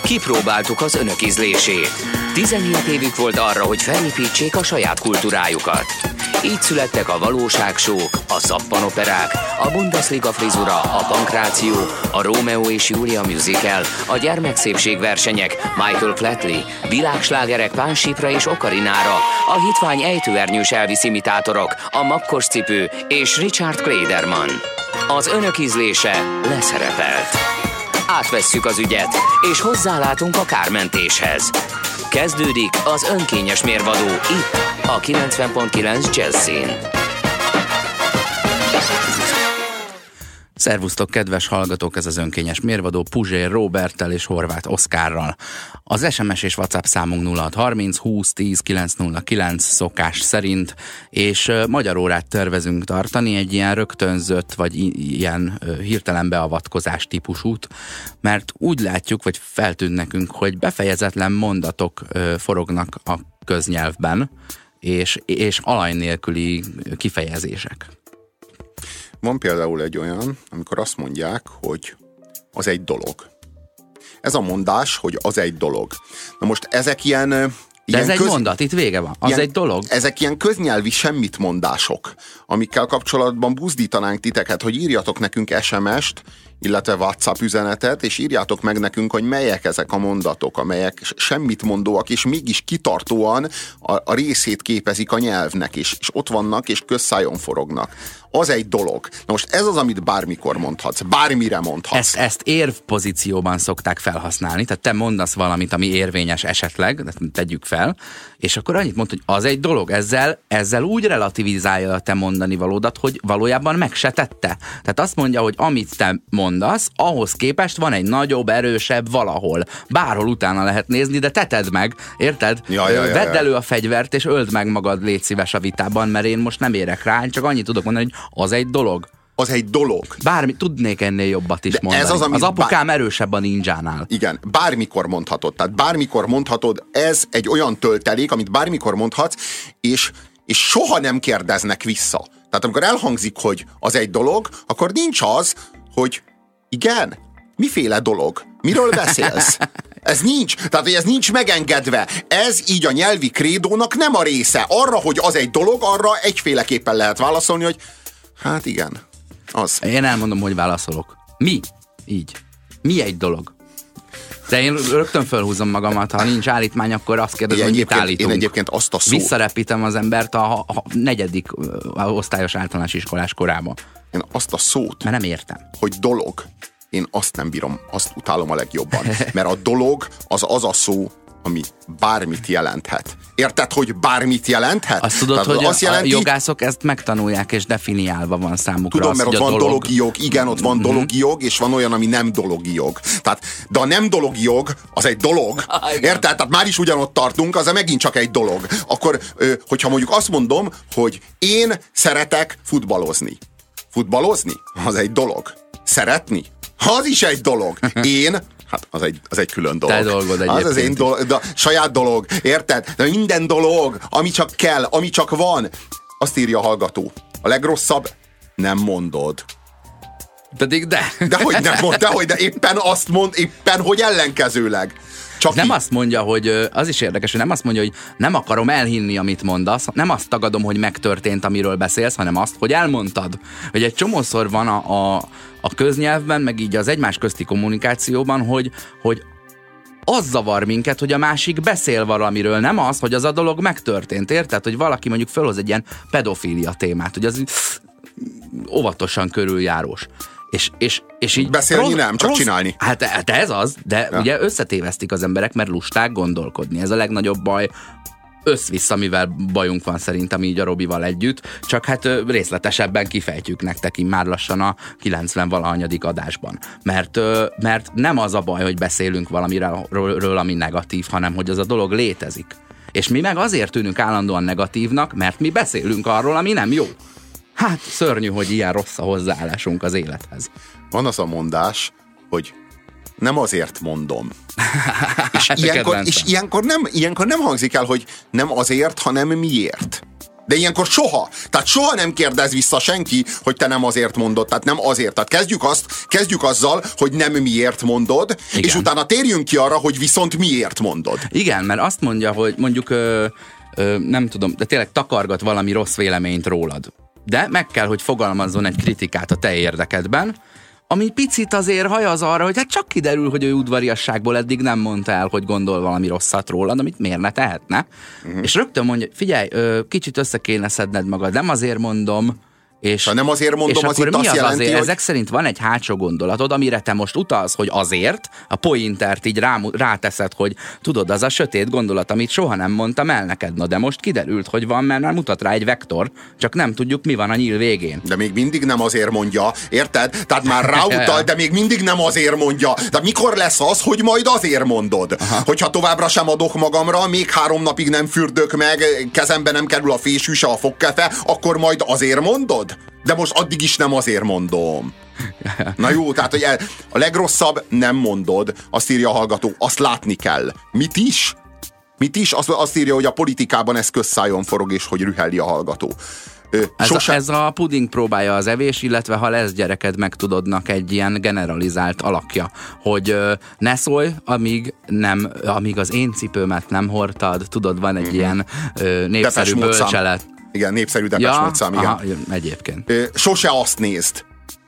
Kipróbáltuk az önök ízlését. 17 évük volt arra, hogy felépítsék a saját kultúrájukat. Így születtek a valóságsók, a szappanoperák, a Bundesliga frizura, a pankráció, a Rómeó és Júlia musical, a gyermekszépségversenyek, Michael Flatley, világslágerek Pánsípra és Okarinára, a hitvány ejtőernyős Elvis imitátorok, a makkos cipő és Richard Klederman. Az önök ízlése leszerepelt. Átvesszük az ügyet, és hozzálátunk a kármentéshez. Kezdődik az önkényes mérvadó itt, a 90.9 Jazzin. Szervusztok, kedves hallgatók, ez az önkényes mérvadó Puzsér Róberttel és Horváth Oszkárral. Az SMS és WhatsApp számunk 0630 20 10 909 szokás szerint, és magyar órát tervezünk tartani, egy ilyen rögtönzött, vagy ilyen hirtelen beavatkozás típusút, mert úgy látjuk, vagy feltűnt nekünk, hogy befejezetlen mondatok forognak a köznyelvben, és alany nélküli kifejezések. Van például egy olyan, amikor azt mondják, hogy az egy dolog. Ez a mondás, hogy az egy dolog. Na most ezek ilyen... De ez egy mondat, itt vége van. Az egy dolog. Ezek ilyen köznyelvi semmitmondások, amikkel kapcsolatban buzdítanánk titeket, hogy írjatok nekünk SMS-t, illetve WhatsApp üzenetet, és írjátok meg nekünk, hogy melyek ezek a mondatok, amelyek semmitmondóak, és mégis kitartóan a részét képezik a nyelvnek, és ott vannak, és közszájon forognak. Az egy dolog. Na most ez az, amit bármikor mondhatsz, bármire mondhatsz. Ezt érv pozícióban szokták felhasználni, tehát te mondasz valamit, ami érvényes esetleg, tegyük fel, és akkor annyit mond, hogy az egy dolog, ezzel úgy relativizálja a te mondani valódat, hogy valójában meg se tette. Tehát azt mondja, hogy amit te mondasz, ahhoz képest van egy nagyobb, erősebb valahol. Bárhol utána lehet nézni, de te tedd meg, érted? Vedd elő a fegyvert, és öld meg magad, légy szíves a vitában, mert én most nem érek rá, csak annyit tudok mondani, hogy az egy dolog. Az egy dolog. Bármi, tudnék ennél jobbat is mondani. Ez az apukám erősebb a ninjánál. Igen, bármikor mondhatod. Tehát bármikor mondhatod, ez egy olyan töltelék, amit bármikor mondhatsz, és soha nem kérdeznek vissza. Tehát amikor elhangzik, hogy az egy dolog, akkor nincs az, hogy igen, miféle dolog? Miről beszélsz? Ez nincs. Tehát, hogy ez nincs megengedve. Ez így a nyelvi krédónak nem a része. Arra, hogy az egy dolog, arra egyféleképpen lehet válaszolni, hogy hát igen, az. Én elmondom, hogy válaszolok. Mi? Így. Mi egy dolog? De én rögtön fölhúzom magamat, ha nincs állítmány, akkor azt kérdezem, hogy mit állítunk. Én egyébként azt a szót... Visszarepítem az embert a 4. osztályos általános iskolás korában. Én azt a szót... Mert nem értem. Hogy dolog. Én azt nem bírom, azt utálom a legjobban. Mert a dolog az a szó, ami bármit jelenthet. Érted, hogy bármit jelenthet? Azt tudod, tehát hogy azt jelenti, a jogászok ezt megtanulják, és definiálva van számukra. Tudom, mert ott van dologi jog, igen, ott van dologi jog, és van olyan, ami nem dologi jog. Tehát, de a nem dologi jog, az egy dolog. Érted? Tehát már is ugyanott tartunk, az megint csak egy dolog. Akkor, hogyha mondjuk azt mondom, hogy én szeretek futballozni. Futballozni? Az egy dolog. Szeretni? Az is egy dolog. Én... Hát az egy külön dolog. Te dolgod egyébként. Az én saját dolog, érted? De minden dolog, ami csak kell, ami csak van. Azt írja a hallgató. A legrosszabb, nem mondod. Pedig de. Dehogy nem mond, de éppen azt mond, éppen hogy ellenkezőleg. Csak nem azt mondja, hogy az is érdekes, hogy nem azt mondja, hogy nem akarom elhinni, amit mondasz, nem azt tagadom, hogy megtörtént, amiről beszélsz, hanem azt, hogy elmondtad. Hogy egy csomószor van a köznyelvben, meg így az egymás közti kommunikációban, hogy az zavar minket, hogy a másik beszél valamiről, nem az, hogy az a dolog megtörtént, érted? Hogy valaki mondjuk fölhoz egy ilyen pedofília témát, hogy az óvatosan körüljárós. És így beszélni nem, csak csinálni. Hát ez az, de ja. Ugye összetévesztik az emberek, mert lusták gondolkodni. Ez a legnagyobb baj, össz-vissza, mivel bajunk van szerintem így a Robival együtt, csak hát részletesebben kifejtjük nektek így már lassan a 90-valahanyadik adásban. Mert nem az a baj, hogy beszélünk valamiről, ami negatív, hanem hogy az a dolog létezik. És mi meg azért tűnünk állandóan negatívnak, mert mi beszélünk arról, ami nem jó. Hát szörnyű, hogy ilyen rossz a hozzáállásunk az élethez. Van az a mondás, hogy nem azért mondom. És ilyenkor nem hangzik el, hogy nem azért, hanem miért. De ilyenkor soha. Tehát soha nem kérdez vissza senki, hogy te nem azért mondod. Tehát nem azért. Tehát kezdjük azzal, hogy nem miért mondod, igen. És utána térjünk ki arra, hogy viszont miért mondod. Igen, mert azt mondja, hogy mondjuk nem tudom, de tényleg takargat valami rossz véleményt rólad. De meg kell, hogy fogalmazzon egy kritikát a te érdekedben, ami picit azért hajaz arra, hogy hát csak kiderül, hogy ő udvariasságból eddig nem mondta el, hogy gondol valami rosszat rólad, amit miért ne tehetne. És rögtön mondja, figyelj, kicsit össze kéne szedned magad, nem azért mondom, és, ha nem azért mondom, és az akkor itt azt jelenti, azért? hogy... Ezek szerint van egy hátsó gondolatod, amire te most utalsz, hogy azért, a pointert így ráteszed, hogy tudod, az a sötét gondolat, amit soha nem mondtam el neked, na de most kiderült, hogy van, mert már mutat rá egy vektor, csak nem tudjuk, mi van a nyíl végén. De még mindig nem azért mondja, érted? Tehát már ráutal, de még mindig nem azért mondja. De mikor lesz az, hogy majd azért mondod? Aha. Hogyha továbbra sem adok magamra, még 3 napig nem fürdök meg, kezembe nem kerül a fésű, se a fogkefe, akkor majd azért mondod? De most addig is nem azért mondom. Na jó, tehát hogy a legrosszabb nem mondod, azt írja a hallgató, azt látni kell. Mit is? Azt írja, hogy a politikában ez közszájon forog, és hogy rühelli a hallgató. Ez a puding próbálja az evés, illetve ha lesz gyereked, meg tudodnak egy ilyen generalizált alakja, hogy ne szólj, amíg az én cipőmet nem hordtad, tudod, van egy ilyen népszerű bölcselet. Igen, népszerű Depeche Mode szám, igen. Aha, egyébként. Sose azt nézd.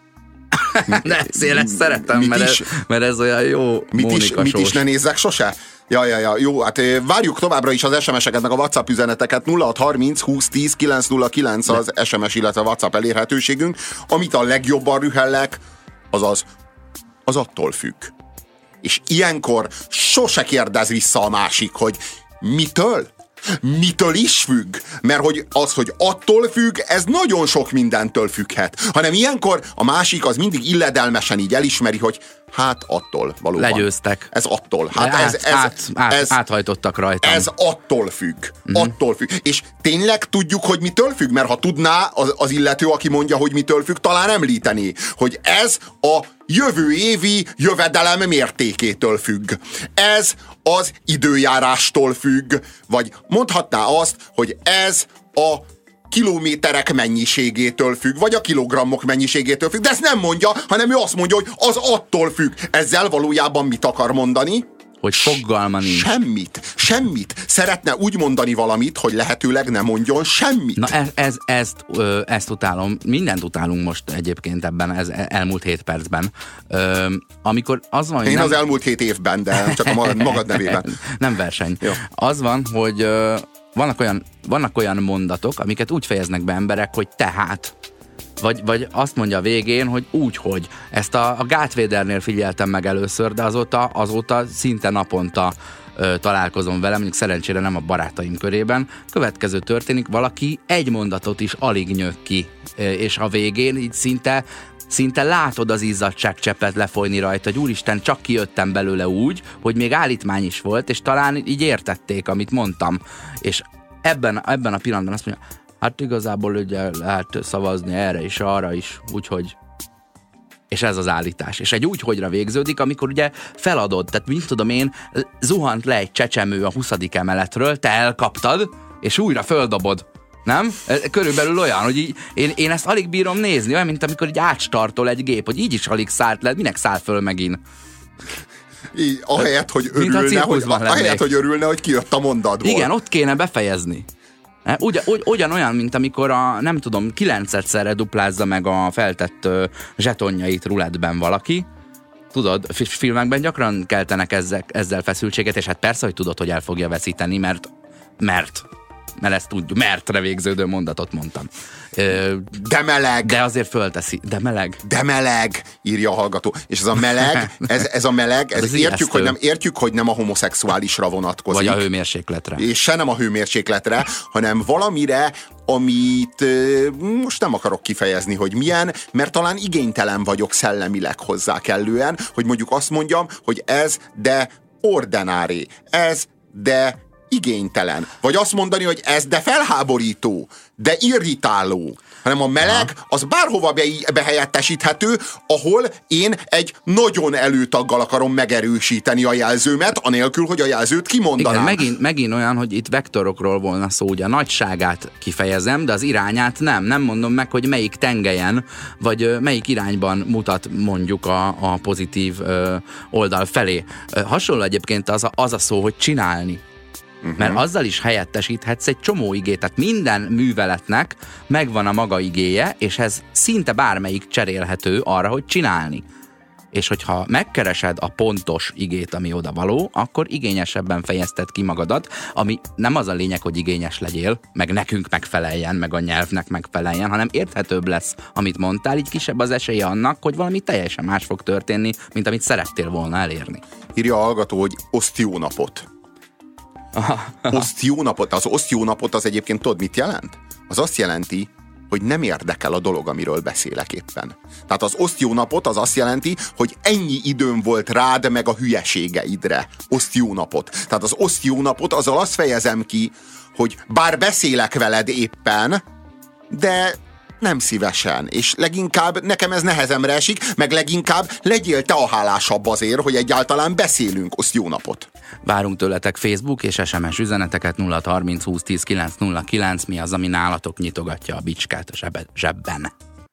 Én ezt szeretem, mert ez olyan jó Mónika Mit is ne nézzek sose? Ja, jó, hát várjuk továbbra is az SMS-eket, meg a WhatsApp üzeneteket. 0630 20 10 909 az SMS, illetve WhatsApp elérhetőségünk. Amit a legjobban rühellek, az attól függ. És ilyenkor sose kérdez vissza a másik, hogy mitől? Mitől is függ? Mert hogy az, hogy attól függ, ez nagyon sok mindentől függhet. Hanem ilyenkor a másik az mindig illedelmesen így elismeri, hogy hát attól valóban. Legyőztek. Ez attól. Hát áthajtottak rajtam. Ez attól függ. Attól függ. És tényleg tudjuk, hogy mitől függ? Mert ha tudná az illető, aki mondja, hogy mitől függ, talán említeni, hogy ez a jövő évi jövedelem mértékétől függ. Ez az időjárástól függ. Vagy mondhatná azt, hogy ez a kilométerek mennyiségétől függ, vagy a kilogrammok mennyiségétől függ, de ezt nem mondja, hanem ő azt mondja, hogy az attól függ. Ezzel valójában mit akar mondani? Hogy fogalma nincs. Semmit. Szeretne úgy mondani valamit, hogy lehetőleg ne mondjon semmit. Na ezt utálom. Mindent utálunk most egyébként ebben, ez elmúlt 7 percben. Amikor az van, Én az elmúlt 7 évben, de csak a magad nevében. Nem verseny. Jó. Az van, hogy vannak olyan mondatok, amiket úgy fejeznek be emberek, hogy tehát. Vagy azt mondja a végén, hogy úgy, hogy. Ezt a Darth Vadernél figyeltem meg először, de azóta szinte naponta találkozom vele, mondjuk szerencsére nem a barátaim körében. Következő történik, valaki egy mondatot is alig nyög ki, és a végén így szinte látod az izzadságcseppet lefolyni rajta, hogy úristen, csak kijöttem belőle úgy, hogy még állítmány is volt, és talán így értették, amit mondtam. És ebben a pillanatban azt mondja, hát igazából ugye lehet szavazni erre is, arra is, úgyhogy... És ez az állítás. És egy úgyhogyra végződik, amikor ugye feladod, tehát mint tudom én, zuhant le egy csecsemő a 20. emeletről, te elkaptad, és újra földobod. Nem? Körülbelül olyan, hogy így, én ezt alig bírom nézni, olyan, mint amikor így átstartol egy gép, hogy így is alig szállt le, minek száll föl megint? Így, ahelyett, hogy örülne, hogy kijött a mondatból. Igen, ott kéne befejezni. Ugyanolyan, mint amikor nem tudom, 9-szerre duplázza meg a feltett zsetonjait rulettben valaki. Tudod, filmekben gyakran keltenek ezzel feszültséget, és hát persze, hogy tudod, hogy el fogja veszíteni, mert ezt tudjuk, mertre végződő mondatot mondtam. De meleg! De azért fölteszi. De meleg! De meleg! Írja a hallgató. És ez a meleg, ez a meleg, értjük, hogy nem a homoszexuálisra vonatkozik. Vagy a hőmérsékletre. És se nem a hőmérsékletre, hanem valamire, amit most nem akarok kifejezni, hogy milyen, mert talán igénytelen vagyok szellemileg hozzá kellően, hogy mondjuk azt mondjam, hogy ez de ordinári, ez de igénytelen. Vagy azt mondani, hogy ez de felháborító, de irritáló. Hanem a meleg az bárhova behelyettesíthető, ahol én egy nagyon előtaggal akarom megerősíteni a jelzőmet, anélkül, hogy a jelzőt kimondanám. Igen, megint olyan, hogy itt vektorokról volna szó, ugye a nagyságát kifejezem, de az irányát nem mondom meg, hogy melyik tengelyen, vagy melyik irányban mutat mondjuk a pozitív oldal felé. Hasonló egyébként az a szó, hogy csinálni. Mert azzal is helyettesíthetsz egy csomó igét, tehát minden műveletnek megvan a maga igéje, és ez szinte bármelyik cserélhető arra, hogy csinálni. És hogyha megkeresed a pontos igét, ami oda való, akkor igényesebben fejezted ki magadat, ami nem az a lényeg, hogy igényes legyél, meg nekünk megfeleljen, meg a nyelvnek megfeleljen, hanem érthetőbb lesz, amit mondtál, így kisebb az esélye annak, hogy valami teljesen más fog történni, mint amit szerettél volna elérni. Írja a hallgató, hogy oszt jó napot. Oszt jó napot. Az oszt jó napot az egyébként tudod, mit jelent? Az azt jelenti, hogy nem érdekel a dolog, amiről beszélek éppen. Tehát az oszt jó napot az azt jelenti, hogy ennyi időm volt rád meg a hülyeségeidre. Oszt jó napot. Tehát az oszt jó napot azzal azt fejezem ki, hogy bár beszélek veled éppen, de nem szívesen, és leginkább nekem ez nehezemre esik, meg leginkább legyél te a hálásabb azért, hogy egyáltalán beszélünk. Oszt jó napot! Várunk tőletek Facebook és SMS üzeneteket 0630 20 10 909. Mi az, ami nálatok nyitogatja a bicskát a zsebben?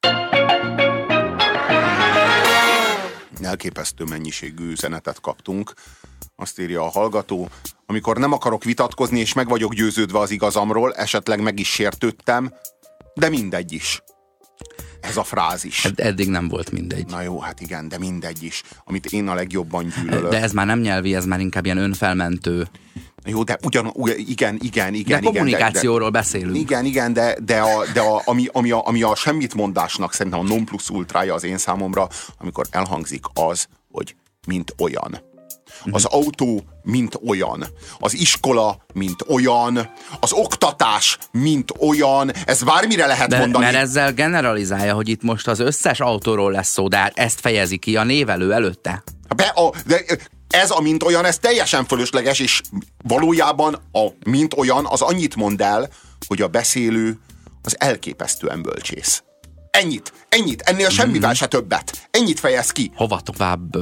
Elképesztő mennyiségű üzenetet kaptunk. Azt írja a hallgató, amikor nem akarok vitatkozni, és meg vagyok győződve az igazamról, esetleg meg is sértődtem, de mindegy is. Ez a frázis. Eddig nem volt mindegy. Na jó, hát igen, de mindegy is. Amit én a legjobban gyűlölök. De ez már nem nyelvi, ez már inkább ilyen önfelmentő. Jó, de igen. De kommunikációról beszélünk. Igen, de ami a semmitmondásnak szerintem a non plus ultrája az én számomra, amikor elhangzik az, hogy mint olyan. Az autó, mint olyan. Az iskola, mint olyan. Az oktatás, mint olyan. Ez bármire lehet mondani. Mert ezzel generalizálja, hogy itt most az összes autóról lesz szó, de ezt fejezi ki a névelő előtte. De ez a mint olyan, ez teljesen fölösleges, és valójában a mint olyan az annyit mond el, hogy a beszélő az elképesztően bölcsész. Ennyit, ennél semmivel se többet. Ennyit fejez ki. Hova tovább?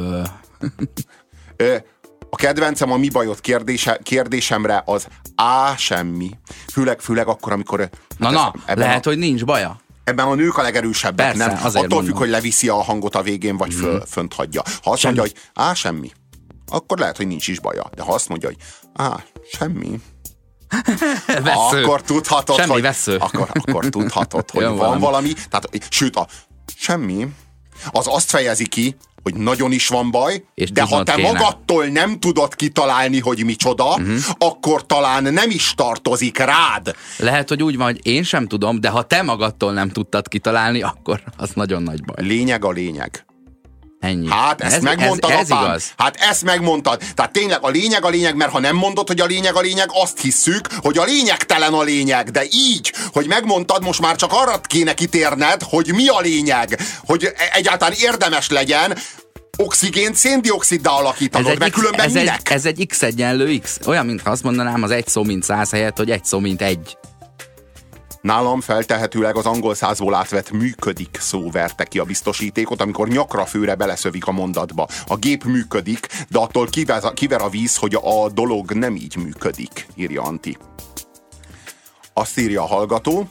A kedvencem a mi bajod kérdésemre az semmi. Főleg akkor, amikor... Lehet, hogy nincs baja. Ebben a nők a legerősebbek, persze, nem? Attól mondom. függ, hogy leviszi a hangot a végén, vagy fönt hagyja. Ha azt mondja, hogy semmi, akkor lehet, hogy nincs is baja. De ha azt mondja, hogy semmi, akkor tudhatod, semmi hogy... vesző. Akkor tudhatod, hogy van valami. Tehát, sőt, semmi, az azt fejezi ki, hogy nagyon is van baj, és de ha te magadtól nem tudod kitalálni, hogy micsoda, akkor talán nem is tartozik rád. Lehet, hogy úgy van, hogy én sem tudom, de ha te magadtól nem tudtad kitalálni, akkor az nagyon nagy baj. Lényeg a lényeg. Ennyi. Hát ezt megmondtad, ez apám. Igaz. Hát ezt megmondtad. Tehát tényleg a lényeg, mert ha nem mondod, hogy a lényeg, azt hisszük, hogy a lényegtelen a lényeg. De így, hogy megmondtad, most már csak arra kéne kitérned, hogy mi a lényeg. Hogy egyáltalán érdemes legyen oxigént széndioxiddá alakítanod, meg különben minek? Ez egy X egyenlő X. Olyan, mintha azt mondanám az 1 szó mint 100 helyett, hogy 1 szó mint 1. Nálam feltehetőleg az angol százból átvett működik szó verte ki a biztosítékot, amikor nyakra főre beleszövik a mondatba. A gép működik, de attól kiver a víz, hogy a dolog nem így működik, írja Anti. Azt írja a hallgató,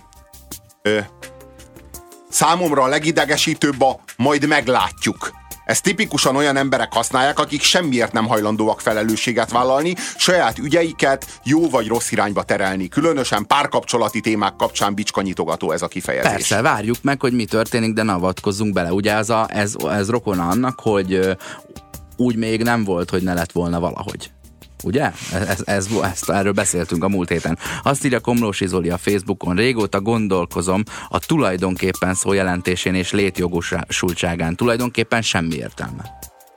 számomra a legidegesítőbb a majd meglátjuk. Ezt tipikusan olyan emberek használják, akik semmiért nem hajlandóak felelősséget vállalni, saját ügyeiket jó vagy rossz irányba terelni. Különösen párkapcsolati témák kapcsán bicskanyitogató ez a kifejezés. Persze, várjuk meg, hogy mi történik, de ne avatkozzunk bele. Ugye ez rokona annak, hogy úgy még nem volt, hogy ne lett volna valahogy. Ugye? Erről beszéltünk a múlt héten. Azt írja Komlósi Zoli a Facebookon: régóta gondolkozom a tulajdonképpen szó jelentésén és létjogosultságán. Tulajdonképpen semmi értelme.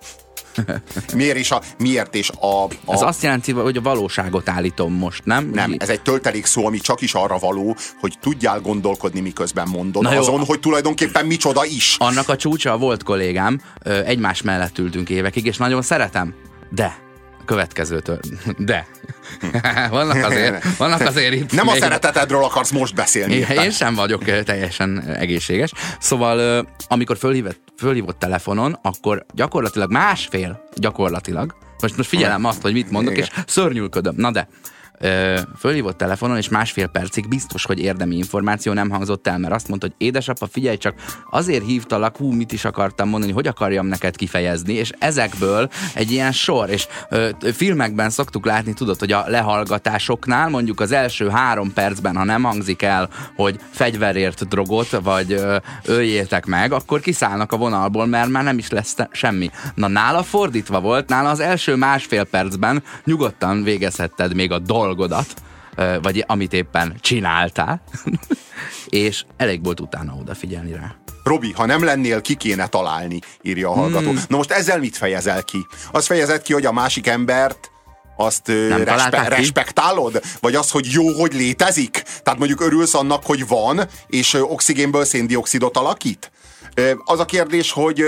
Miért is Ez azt jelenti, hogy a valóságot állítom most, nem? Nem, ez egy töltelék szó, ami csak is arra való, hogy tudjál gondolkodni, miközben mondod. Azon, hogy tulajdonképpen micsoda is. Annak a csúcsa volt kollégám, egymás mellett ültünk évekig, és nagyon szeretem, de következőtől. De vannak azért itt. Nem a szeretetedről akarsz most beszélni. Én sem vagyok teljesen egészséges. Szóval, amikor fölhívott telefonon, akkor gyakorlatilag most figyelem azt, hogy mit mondok, és szörnyűködöm. Na de, fölhívott telefonon, és 1,5 percig biztos, hogy érdemi információ nem hangzott el, mert azt mondta, hogy édesapa, figyelj csak, azért hívtalak, mit is akartam mondani, hogy akarjam neked kifejezni, és ezekből egy ilyen sor, és filmekben szoktuk látni, tudod, hogy a lehallgatásoknál mondjuk az első 3 percben, ha nem hangzik el, hogy fegyverért drogot, vagy öljétek meg, akkor kiszállnak a vonalból, mert már nem is lesz semmi. Na, nála fordítva volt, nála az első 1,5 percben nyugodtan végezhetted még a dolgodat, vagy amit éppen csináltál, és elég volt utána odafigyelni rá. Robi, ha nem lennél, ki kéne találni, írja a hallgató. Na most ezzel mit fejezel ki? Azt fejezed ki, hogy a másik embert azt respektálod? Vagy az, hogy jó, hogy létezik? Tehát mondjuk örülsz annak, hogy van, és oxigénből széndioxidot alakít? Az a kérdés, hogy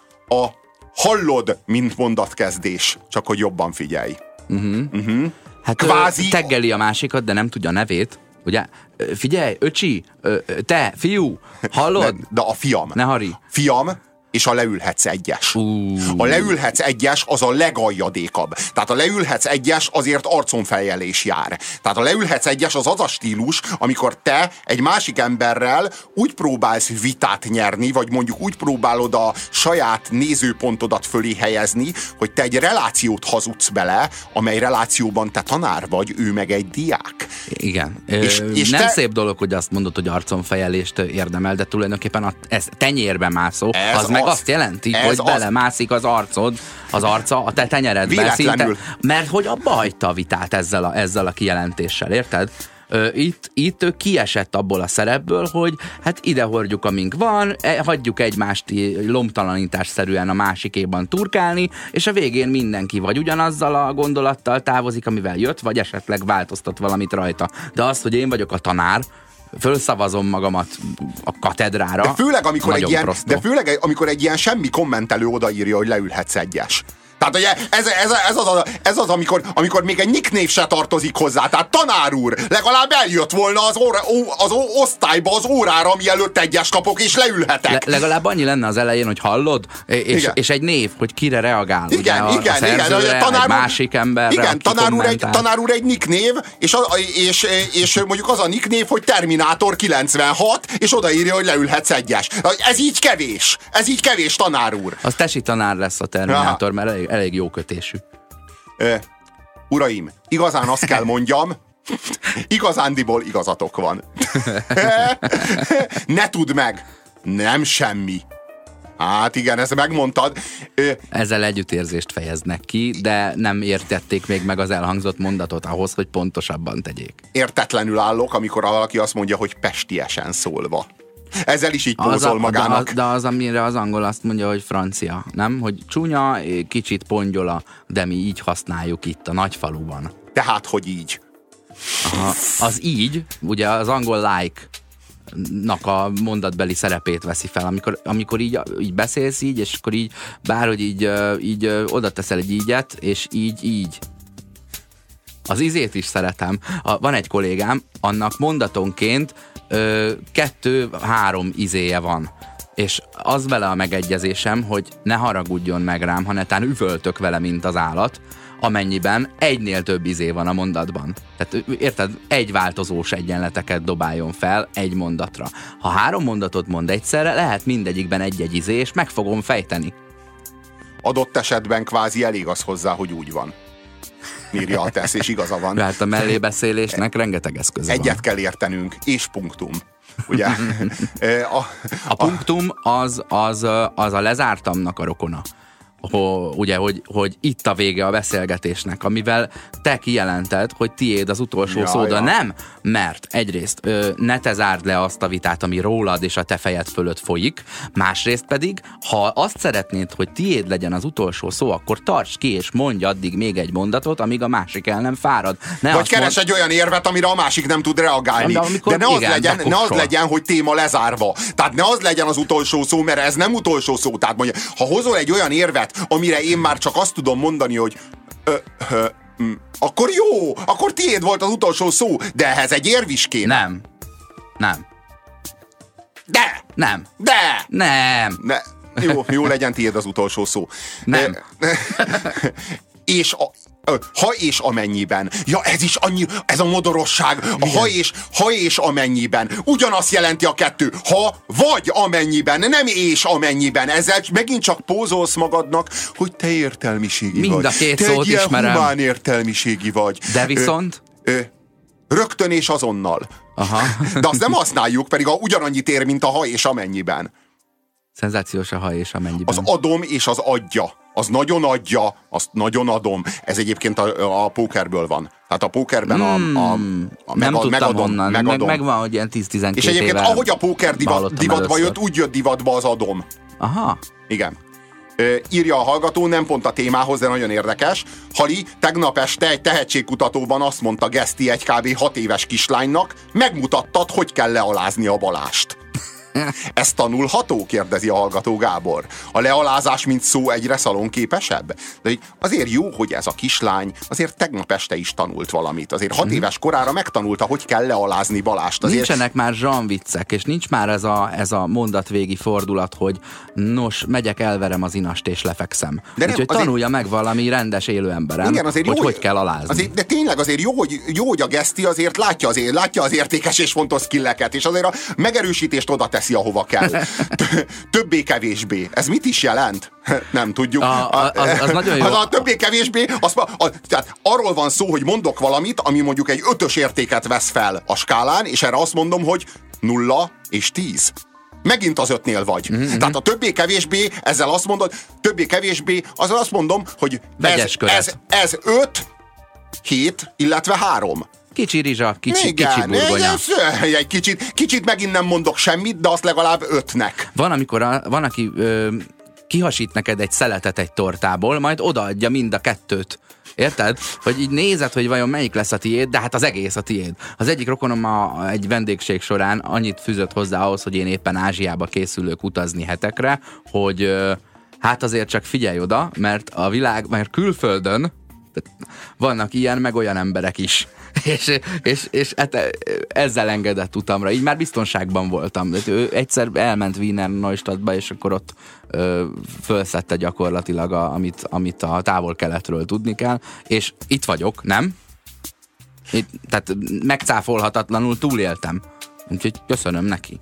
hallod, mint mondatkezdés, csak hogy jobban figyelj. Hát kvázi teggeli a másikat, de nem tudja a nevét. Ugye? Figyelj, öcsi, te, fiú, hallod? De a fiam. Ne harri. Fiam, és a leülhetsz egyes. A leülhetsz egyes az a legaljadékabb. Tehát a leülhetsz egyes azért arconfejjelés jár. Tehát a leülhetsz egyes az a stílus, amikor te egy másik emberrel úgy próbálsz vitát nyerni, vagy mondjuk úgy próbálod a saját nézőpontodat fölé helyezni, hogy te egy relációt hazudsz bele, amely relációban te tanár vagy, ő meg egy diák. Igen. És nem szép dolog, hogy azt mondod, hogy arconfejelést érdemel, de tulajdonképpen ez tenyérbe mászó, az meg azt jelenti, hogy belemászik az arca a te tenyeredbe szinte, mert hogy abba hagyta a vitát ezzel a kijelentéssel, érted? Itt ő kiesett abból a szerepből, hogy hát ide hordjuk, amink van, hagyjuk egymást lombtalanításszerűen a másikéban turkálni, és a végén mindenki vagy ugyanazzal a gondolattal távozik, amivel jött, vagy esetleg változtat valamit rajta. De az, hogy én vagyok a tanár, fölszavazom magamat a katedrára. De főleg, amikor egy ilyen semmi kommentelő odaírja, hogy leülhetsz egyes. Tehát ugye ez az, amikor még egy nicknév se tartozik hozzá. Tehát tanár úr, legalább eljött volna az osztályba az órára, mielőtt egyes kapok, és leülhetek. Legalább annyi lenne az elején, hogy hallod, és egy név, hogy kire reagál. Igen. A szerzőre, egy másik emberre, igen, tanár úr egy nicknév, és mondjuk az a nicknév, hogy Terminátor 96, és odaírja, hogy leülhetsz egyes. Ez így kevés, tanár úr. Az tesi tanár lesz a Terminátor, mert elég jó kötésű. Uraim, igazán azt kell mondjam, igazándiból igazatok van. Ne tudd meg, nem semmi. Hát igen, ezt megmondtad. Ezzel együttérzést fejeznek ki, de nem értették még meg az elhangzott mondatot ahhoz, hogy pontosabban tegyék. Értetlenül állok, amikor valaki azt mondja, hogy pestiesen szólva. Ezzel is így pózol magának. De az, amire az angol azt mondja, hogy francia, nem? Hogy csúnya, kicsit pongyola, de mi így használjuk itt a nagyfaluban. Tehát, hogy így? Aha, az így, ugye az angol like-nak a mondatbeli szerepét veszi fel, amikor így beszélsz így, és akkor így, bárhogy így oda teszel egy ígyet, és így. Az ízét is szeretem. Van egy kollégám, annak mondatonként 2-3 izéje van. És az vele a megegyezésem, hogy ne haragudjon meg rám, ha netán üvöltök vele, mint az állat, amennyiben egynél több izé van a mondatban. Tehát érted, egy változós egyenleteket dobáljon fel egy mondatra. Ha 3 mondatot mond egyszerre, lehet mindegyikben egy-egy izé, és meg fogom fejteni. Adott esetben kvázi elég az hozzá, hogy úgy van. Írja a tesz, és igaza van. Hát a mellébeszélésnek rengeteg eszköze van. Egyet kell értenünk, és punktum. Ugye? A punktum az a lezártamnak a rokona. Ugye, hogy itt a vége a beszélgetésnek, amivel te kijelented, hogy tiéd az utolsó szó, de nem, mert egyrészt ne te zárd le azt a vitát, ami rólad és a te fejed fölött folyik, másrészt pedig, ha azt szeretnéd, hogy tiéd legyen az utolsó szó, akkor tartsd ki és mondj addig még egy mondatot, amíg a másik el nem fárad. Vagy keres egy olyan érvet, amire a másik nem tud reagálni. De ne az legyen, hogy téma lezárva. Tehát ne az legyen az utolsó szó, mert ez nem utolsó szó. Tehát mondja, ha hozol egy olyan érvet, amire én már csak azt tudom mondani, hogy Akkor jó, akkor tiéd volt az utolsó szó, de ehhez egy érv is kéne. Nem. De! Nem. De! Nem. Ne. Jó legyen tiéd az utolsó szó. Nem. És ha és amennyiben. Ja, ez is annyi, ez a modorosság. A ha és amennyiben. Ugyanazt jelenti a kettő. Ha vagy amennyiben, nem és amennyiben. Ezzel megint csak pózolsz magadnak, hogy te értelmiségi vagy. Mind a két te szót egy ilyen ismerem. humán értelmiségi vagy. De viszont... Rögtön és azonnal. Aha. De azt nem használjuk, pedig ugyanannyit ér, mint a ha és amennyiben. Szenzációs a ha és amennyiben. Az adom és az adja. Az nagyon adja, azt nagyon adom. Ez egyébként a pókerből van. Tehát a pókerben nem tudtam honnan. megadom. Megvan, hogy ilyen 10-12 és egyébként éve ahogy a póker divatba jött, úgy jött divatba az adom. Aha. Igen. Írja a hallgató, nem pont a témához, de nagyon érdekes. Hali, tegnap este egy tehetségkutatóban azt mondta Geszti egy kb. 6 éves kislánynak, megmutattad, hogy kell lealázni a Balást. Ez tanulható? Kérdezi a hallgató Gábor. A lealázás, mint szó, egyre szalonképesebb? De azért jó, hogy ez a kislány azért tegnap este is tanult valamit. Azért 6 éves korára megtanulta, hogy kell lealázni Balást. Azért... Nincsenek már zsanviccek, és nincs már ez a mondatvégi fordulat, hogy nos, megyek, elverem az inast és lefekszem. Úgyhogy tanulja meg valami rendes élő emberem, igen, hogy kell alázni. Azért, de tényleg azért jó, hogy a Geszti azért látja az értékes és fontos skilleket, és azért a megerősítést oda teszi, ahova kell. Többé-kevésbé. Ez mit is jelent? Nem tudjuk. Az nagyon jó. A többé-kevésbé, tehát arról van szó, hogy mondok valamit, ami mondjuk egy 5-ös értéket vesz fel a skálán, és erre azt mondom, hogy 0 és 10. Megint az 5-nél vagy. Mm-hmm. Tehát a többé-kevésbé, ezzel azt mondod, többé-kevésbé, azzal azt mondom, hogy ez 5, 7, illetve 3. Kicsi rizsa, kicsi burgonya. Egy kicsit megint nem mondok semmit, de azt legalább 5-nek. Van, aki kihasít neked egy szeletet egy tortából, majd odaadja mind a kettőt. Érted? Hogy így nézed, hogy vajon melyik lesz a tiéd, de hát az egész a tiéd. Az egyik rokonom egy vendégség során annyit fűzött hozzá ahhoz, hogy én éppen Ázsiába készülök utazni hetekre, hogy hát azért csak figyelj oda, mert külföldön vannak ilyen, meg olyan emberek is. És ezzel engedett utamra. Így már biztonságban voltam. Ő egyszer elment Wiener Neustadtba, és akkor ott fölszedte gyakorlatilag, amit a távol-keletről tudni kell. És itt vagyok, nem? Tehát megcáfolhatatlanul túléltem. Úgyhogy köszönöm neki.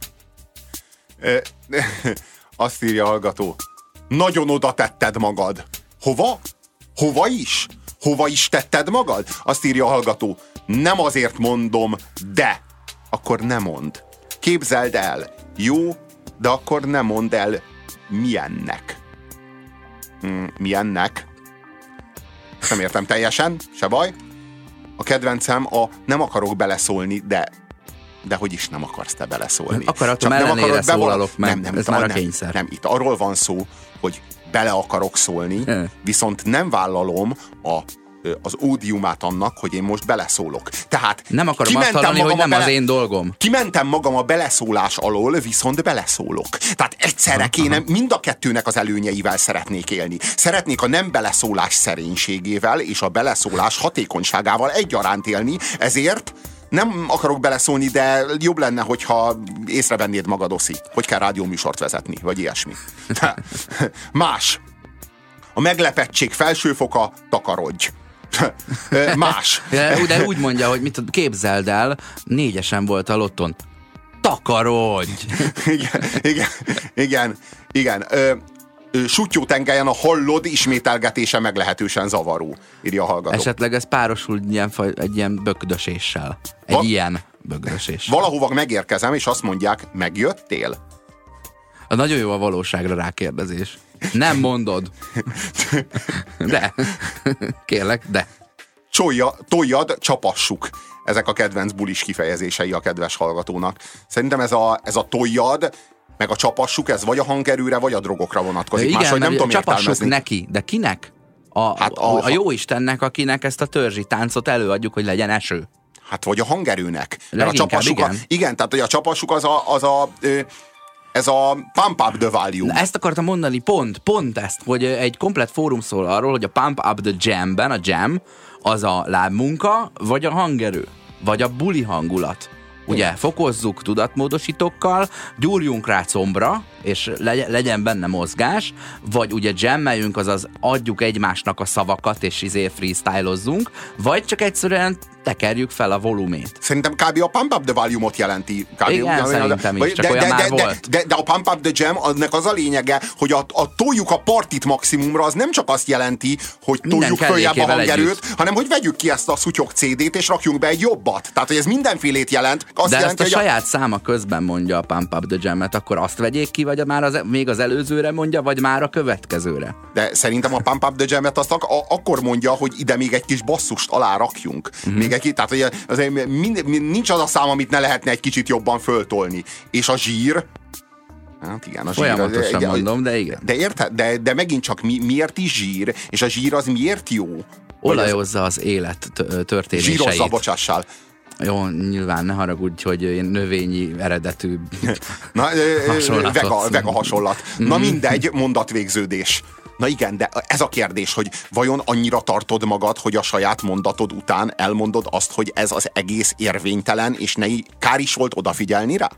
Azt írja a hallgató. Nagyon oda tetted magad. Hova? Hova is? Hova is tetted magad? Azt írja a hallgató. Nem azért mondom, de. Akkor ne mondd. Képzeld el. Jó, de akkor ne mondd el milyennek. Milyennek? Nem értem teljesen, se baj. A kedvencem nem akarok beleszólni, de hogy is nem akarsz te beleszólni. Akaratom ellenére szólalok meg. Nem, ez már a kényszer. Nem, itt arról van szó, hogy bele akarok szólni, viszont nem vállalom az ódiumát annak, hogy én most beleszólok. Tehát nem akarom azt hallani, hogy nem az én dolgom. Kimentem magam a beleszólás alól, viszont beleszólok. Tehát egyszerre kéne, mind a kettőnek az előnyeivel szeretnék élni. Szeretnék a nem beleszólás szerénységével és a beleszólás hatékonyságával egyaránt élni, ezért nem akarok beleszólni, de jobb lenne, hogyha észrevennéd magad, Oszi, hogy kell rádióműsort vezetni, vagy ilyesmi. Más. A meglepettség felsőfoka, takarodj. Más. De úgy mondja, hogy képzeld el, 4-esen volt a lotton. Takarodj! Igen. Suttyó tengelyen a hallod ismételgetése meglehetősen zavaró, írja a hallgató. Esetleg ez párosul egy ilyen bögdöséssel. Ilyen bögdösés. Valahova megérkezem, és azt mondják, megjöttél? Nagyon jó a valóságra rákérdezés. Nem mondod. De. Kérlek, de. Toljad, csapassuk. Ezek a kedvenc bulis kifejezései a kedves hallgatónak. Szerintem ez a toljad, meg a csapassuk, ez vagy a hangerőre, vagy a drogokra vonatkozik. Igen, máshogy nem tudom csapassuk értelmezni. neki, de kinek? A Jóistennek, akinek ezt a törzsi táncot előadjuk, hogy legyen eső. Hát vagy a hangerőnek. Leginkább, igen, tehát hogy a csapassuk ez a pump up the value. Na, ezt akartam mondani, pont ezt, hogy egy komplett fórum szól arról, hogy a pump up the jam-ben, a jam, az a lábmunka, vagy a hangerő, vagy a buli hangulat. Ugye, fokozzuk tudatmódosítókkal, gyúrjunk rá combra, és legyen benne mozgás, vagy ugye jammeljünk, azaz adjuk egymásnak a szavakat, és freestylozzunk, vagy csak egyszerűen tekerjük fel a volumét. Szerintem kb. A pump up the volume-ot jelenti. Igen, szerintem is, csak olyan már volt. De a pump up the jam, annak az a lényege, hogy a toljuk a partit maximumra, az nem csak azt jelenti, hogy toljuk följebb a hangerőt, hanem hogy vegyük ki ezt a szutyok CD-t, és rakjunk be egy jobbat. Tehát, hogy ez mindenfélét jelent. Azt de jelenti, ezt a saját száma közben mondja a pump up the jam-et, akkor azt vegyék ki, vagy már még az előzőre mondja, vagy már a következőre? De szerintem a pump up the jam-et azt akkor mondja, hogy ide még egy kis basszust alá rakjunk. Tehát, hogy nincs az a szám, amit ne lehetne egy kicsit jobban föltolni. És a zsír... Hát igen, a zsír... Folyamatosan mondom, de igen. De érted? De megint csak miért is zsír? És a zsír az miért jó? Olajozza az élet történéseit. Zsírozza, bocsássál. Jó, nyilván ne haragudj, hogy én növényi eredetű vega hasonlat. Na mindegy, mondatvégződés. Na igen, de ez a kérdés, hogy vajon annyira tartod magad, hogy a saját mondatod után elmondod azt, hogy ez az egész érvénytelen, és kár is volt odafigyelni rá?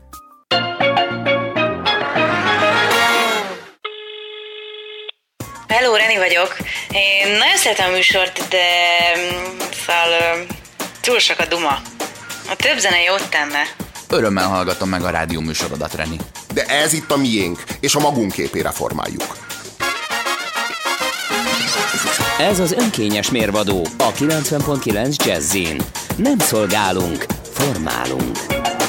Hello, Reni vagyok. Én nagyon szeretem a műsort, de szóval túl sok a duma. A több zene jót tenne. Örömmel hallgatom meg a rádió műsorodat, Reni. De ez itt a miénk, és a magunk képére formáljuk. Ez az önkényes mérvadó a 90.9 Jazzin. Nem szolgálunk, formálunk.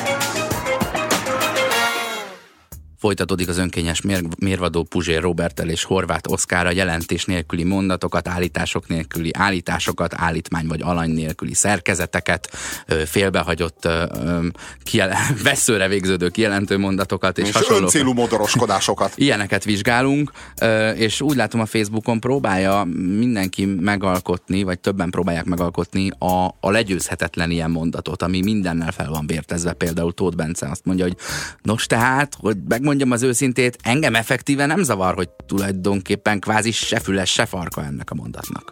Folytatódik az önkényes mérvadó Puzsér Roberttel és Horváth Oszkár a jelentés nélküli mondatokat, állítások nélküli állításokat, állítmány vagy alany nélküli szerkezeteket, félbehagyott, veszőre végződő kijelentő mondatokat és hasonlókat. Öncélú modoroskodásokat. Ilyeneket vizsgálunk, és úgy látom a Facebookon próbálja mindenki megalkotni, vagy többen próbálják megalkotni a legyőzhetetlen ilyen mondatot, ami mindennel fel van vértezve. Például Tóth Bence azt mondja, hogy nos tehát, hogy megmondjam az őszintét, engem effektíve nem zavar, hogy tulajdonképpen kvázi se füles, se farka ennek a mondatnak.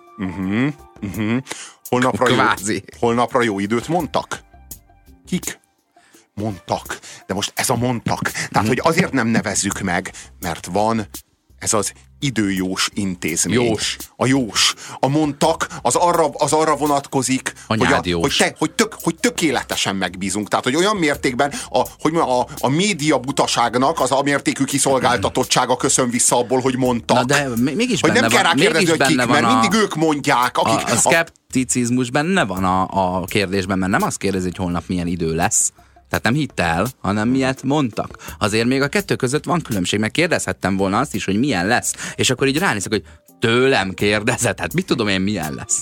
Holnapra jó időt mondtak? Kik? Mondtak. De most ez a mondtak. Tehát, hogy azért nem nevezzük meg, mert van ez az időjós intézmény. Jós. A jós. A mondtak, az arra vonatkozik, hogy tökéletesen megbízunk. Tehát, hogy olyan mértékben a média butaságnak az a mértékű kiszolgáltatottsága köszön vissza abból, hogy mondtak. Na de mégis hogy nem kell rákérdezni, hogy kik, mert mindig ők mondják. Akik, a szkepticizmus benne van a kérdésben, mert nem azt kérdezi, hogy holnap milyen idő lesz. Tehát nem hitt el, hanem miért mondtak. Azért még a kettő között van különbség, meg kérdezhettem volna azt is, hogy milyen lesz. És akkor így ránézek, hogy tőlem kérdezett, hát mit tudom én, milyen lesz?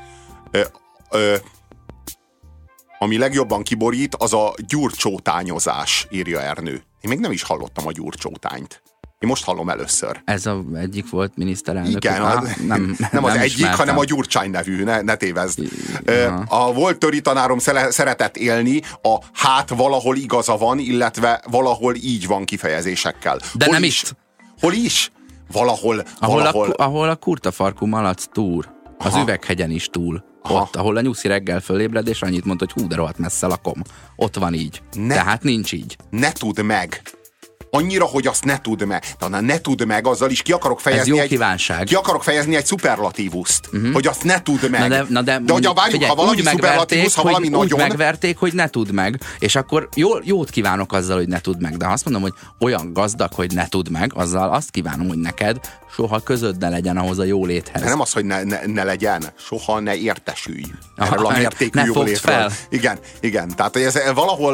Ami legjobban kiborít, az a gyurcsótányozás, írja Ernő. Én még nem is hallottam a gyurcsótányt. Én most hallom először. Ez az egyik volt miniszterelnök. Igen, nem az egyik, ismertem. Hanem a Gyurcsány nevű, ne tévezd. A volt töri tanárom szeretett élni a hát valahol igaza van, illetve valahol így van kifejezésekkel. De hol nem is. Hol is? Valahol. Ahol a kurtafarkú malac túr. Az Üveghegyen is túl. Ott, ahol a nyuszi reggel fölébred, és annyit mondta, hogy hú, de rohadt messze lakom. Ott van így. Tehát nincs így. Ne tudd meg. Annyira, hogy azt ne tudd meg. De ne tudd meg, azzal is ki akarok fejezni egy szuperlatívuszt. Hogy azt ne tudd meg. De hogy ha valami szuperlatívusz, ha valami nagyon... Úgy megverték, hogy ne tudd meg. És akkor jót kívánok azzal, hogy ne tudd meg. De ha azt mondom, hogy olyan gazdag, hogy ne tudd meg, azzal azt kívánom, hogy neked soha közöd ne legyen ahhoz a jóléthez. De nem az, hogy ne legyen. Soha ne értesülj. Erről a mértékű jólétről. Igen. Tehát, hogy ez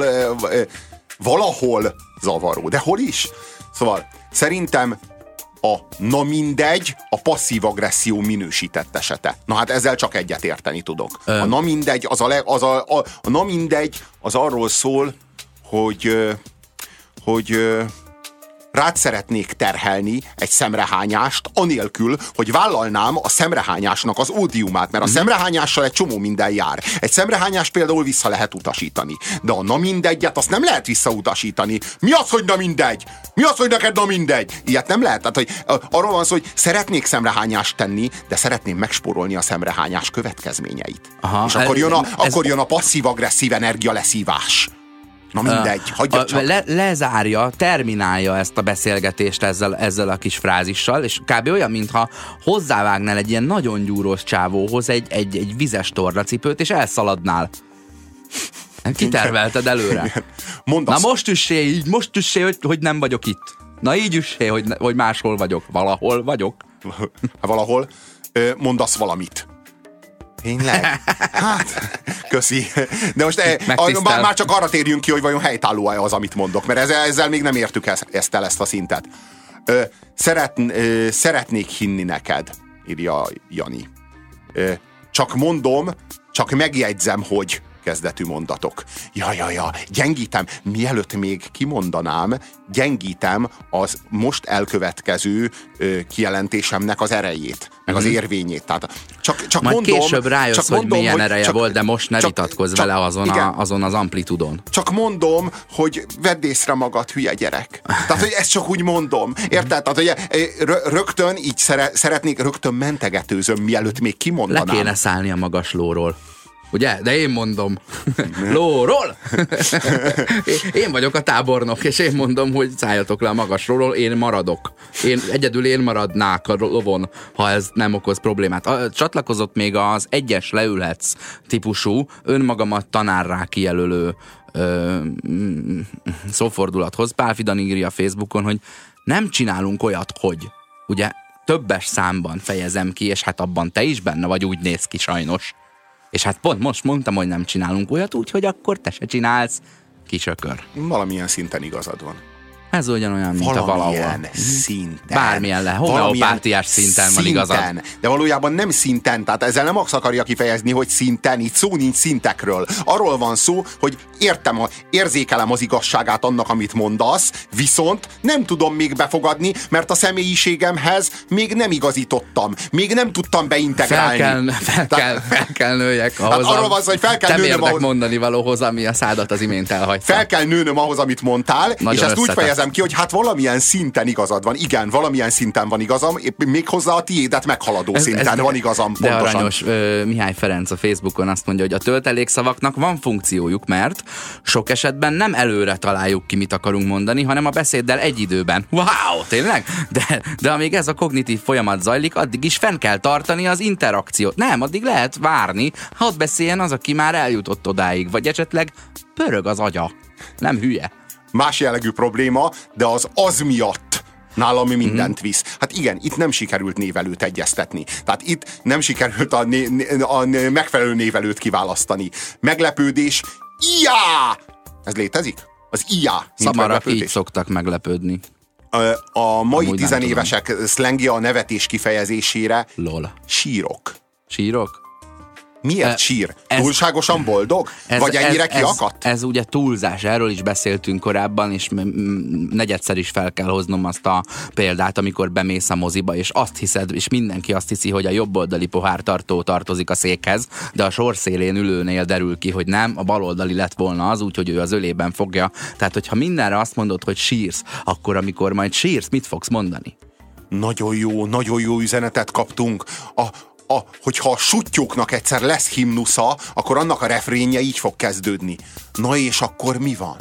valahol zavaró. De hol is? Szóval szerintem na mindegy a passzív agresszió minősített esete. Na hát ezzel csak egyet érteni tudok. A na mindegy a na mindegy az arról szól, hogy rád szeretnék terhelni egy szemrehányást, anélkül, hogy vállalnám a szemrehányásnak az ódiumát, mert a szemrehányással egy csomó minden jár. Egy szemrehányást például vissza lehet utasítani, de a na mindegyet azt nem lehet visszautasítani. Mi az, hogy na mindegy? Mi az, hogy neked na mindegy? Ilyet nem lehet. Tehát, hogy arról van szó, hogy szeretnék szemrehányást tenni, de szeretném megspórolni a szemrehányás következményeit. Aha, és akkor jön a passzív-agresszív energia leszívás. Na mindegy, hagyja csak. Lezárja, terminálja ezt a beszélgetést ezzel a kis frázissal, és kb. Olyan, mintha hozzávágnál egy ilyen nagyon gyúrós csávóhoz egy vizes tornacipőt, és elszaladnál. Kitervelted előre. Na most üssél, hogy nem vagyok itt. Na így üssél, hogy máshol vagyok. Valahol vagyok. Valahol mondasz valamit. Tényleg? Hát, köszi. De most már csak arra térjünk ki, hogy vajon helytálló-e az, amit mondok, mert ezzel még nem értük ezt a szintet. Szeretnék hinni neked, írja Jani. Csak mondom, csak megjegyzem, hogy kezdetű mondatok. Ja, gyengítem, mielőtt még kimondanám, gyengítem az most elkövetkező kijelentésemnek az erejét, meg az érvényét. Tehát csak majd mondom, később rájössz, hogy milyen ereje volt, de most ne vitatkozz vele azon az amplitudon. Csak mondom, hogy vedd észre magad, hülye gyerek. Tehát, hogy ezt csak úgy mondom. Érted? Tehát, hogy rögtön így szeretnék, rögtön mentegetőzöm, mielőtt még kimondanám. Le kéne szállni a magas lóról. Ugye? De én mondom. Lóról! Én vagyok a tábornok, és én mondom, hogy szálljatok le a magasról, én maradok. Egyedül én maradnák a lovon, ha ez nem okoz problémát. Csatlakozott még az egyes leülhetsz típusú, önmagamat tanárrá kijelölő szófordulathoz. Pál Fidan írja a Facebookon, hogy nem csinálunk olyat, hogy ugye többes számban fejezem ki, és hát abban te is benne vagy, úgy néz ki sajnos. És hát pont most mondtam, hogy nem csinálunk olyat, úgyhogy akkor te se csinálsz, kisökör. Valamilyen szinten igazad van. Ez ugyanolyan, mint a valahol. Szinten. Bármilyen homeopátiás szinten van igazad. De valójában nem szinten, tehát ezzel nem azt akarja kifejezni, hogy szinten, itt szó nincs szintekről. Arról van szó, hogy érzékelem az igazságát annak, amit mondasz, viszont nem tudom még befogadni, mert a személyiségemhez még nem igazítottam. Még nem tudtam beintegrálni. Fel kell nőjek ahhoz, arról van szó, hogy fel kell nőnöm ahhoz, mondani valóhoz, ami a szádat az imént elhagyta. Fel kell nőnöm ahhoz, amit mondtál, nagyon és ezt úgy fejezem ki, hogy hát valamilyen szinten igazad van. Igen, valamilyen szinten van igazam, méghozzá a tiédet meghaladó szinten van igazam. De pontosan. Aranyos, Mihály Ferenc a Facebookon azt mondja, hogy a töltelékszavaknak van funkciójuk, mert sok esetben nem előre találjuk ki, mit akarunk mondani, hanem a beszéddel egy időben. Wow, tényleg? De amíg ez a kognitív folyamat zajlik, addig is fenn kell tartani az interakciót. Nem, addig lehet várni, hadd beszéljen az, aki már eljutott odáig, vagy esetleg pörög az agya. Nem hülye. Más jellegű probléma, de az miatt nálam mindent visz. Hát igen, itt nem sikerült névelőt egyeztetni. Tehát itt nem sikerült a megfelelő névelőt kiválasztani. Meglepődés, iá! Ez létezik? Az iá. Szamarak így szoktak meglepődni. A mai tizenévesek szlengje a nevetés kifejezésére. Lol. Sírok. Sírok? Miért sír? Túlságosan boldog? Vagy ennyire kiakadt? Ez ugye túlzás, erről is beszéltünk korábban, és negyedszer is fel kell hoznom azt a példát, amikor bemész a moziba, és azt hiszed, és mindenki azt hiszi, hogy a jobboldali pohártartó tartozik a székhez, de a sorszélén ülőnél derül ki, hogy nem, a baloldali lett volna az, úgyhogy ő az ölében fogja. Tehát, hogyha mindenre azt mondod, hogy sírsz, akkor amikor majd sírsz, mit fogsz mondani? Nagyon jó üzenetet kaptunk. Hogyha a suttyóknak egyszer lesz himnusza, akkor annak a refrénje így fog kezdődni. Na és akkor mi van?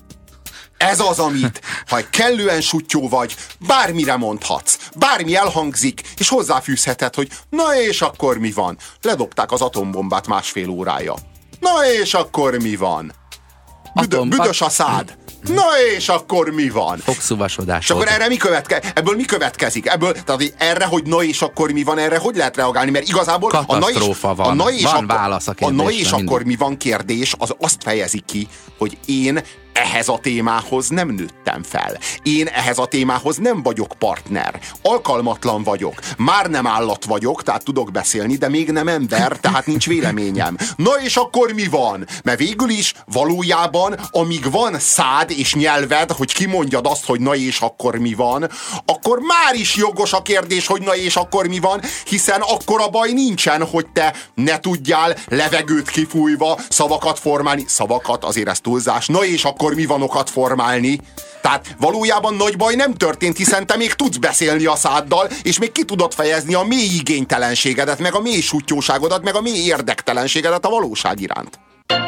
Ez az, amit, ha kellően suttyó vagy, bármire mondhatsz, bármi elhangzik, és hozzáfűzheted, hogy na és akkor mi van? Ledobták az atombombát 1,5 órája. Na és akkor mi van? Büdös a szád. Na és akkor mi van? Fogszuvasodás. És akkor ebből mi következik? Tehát erre, hogy na és akkor mi van, erre hogy lehet reagálni? Mert igazából katasztrófa van. Van válasz a kérdésre. A na és akkor mi van kérdés, az azt fejezi ki, hogy én ehhez a témához nem nőttem fel. Én ehhez a témához nem vagyok partner. Alkalmatlan vagyok. Már nem állat vagyok, tehát tudok beszélni, de még nem ember, tehát nincs véleményem. Na és akkor mi van? Mert végül is valójában, amíg van szád és nyelved, hogy kimondjad azt, hogy na és akkor mi van, akkor már is jogos a kérdés, hogy na és akkor mi van, hiszen akkor a baj nincsen, hogy te ne tudjál levegőt kifújva szavakat formálni. Szavakat, azért ez túlzás. Na és akkor mi vanokat formálni? Tehát valójában nagy baj nem történt, hiszen te még tudsz beszélni a száddal, és még ki tudod fejezni a mély igénytelenségedet, meg a mély suttyóságodat, meg a mély érdektelenségedet a valóság iránt.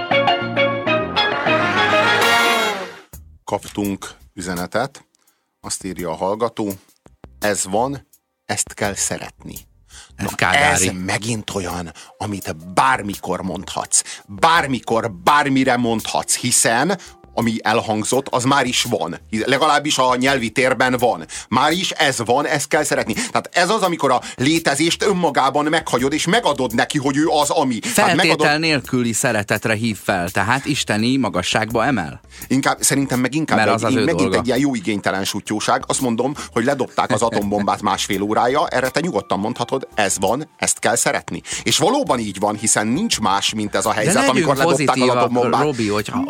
Kaptunk üzenetet, azt írja a hallgató, ez van, ezt kell szeretni. Ez megint olyan, amit bármikor mondhatsz. Bármikor, bármire mondhatsz, hiszen ami elhangzott, az már is van. Legalábbis a nyelvi térben van. Már is ez van, ezt kell szeretni. Tehát ez az, amikor a létezést önmagában meghagyod, és megadod neki, hogy ő az, ami. Feltétel nélküli szeretetre hív fel, tehát isteni magasságba emel. Szerintem meg inkább megint egy ilyen jó igénytelen suttyóság. Azt mondom, hogy ledobták az atombombát 1,5 órája, erre te nyugodtan mondhatod, ez van, ezt kell szeretni. És valóban így van, hiszen nincs más, mint ez a helyzet, amikor ledobták az atombombát. Robi, hogyha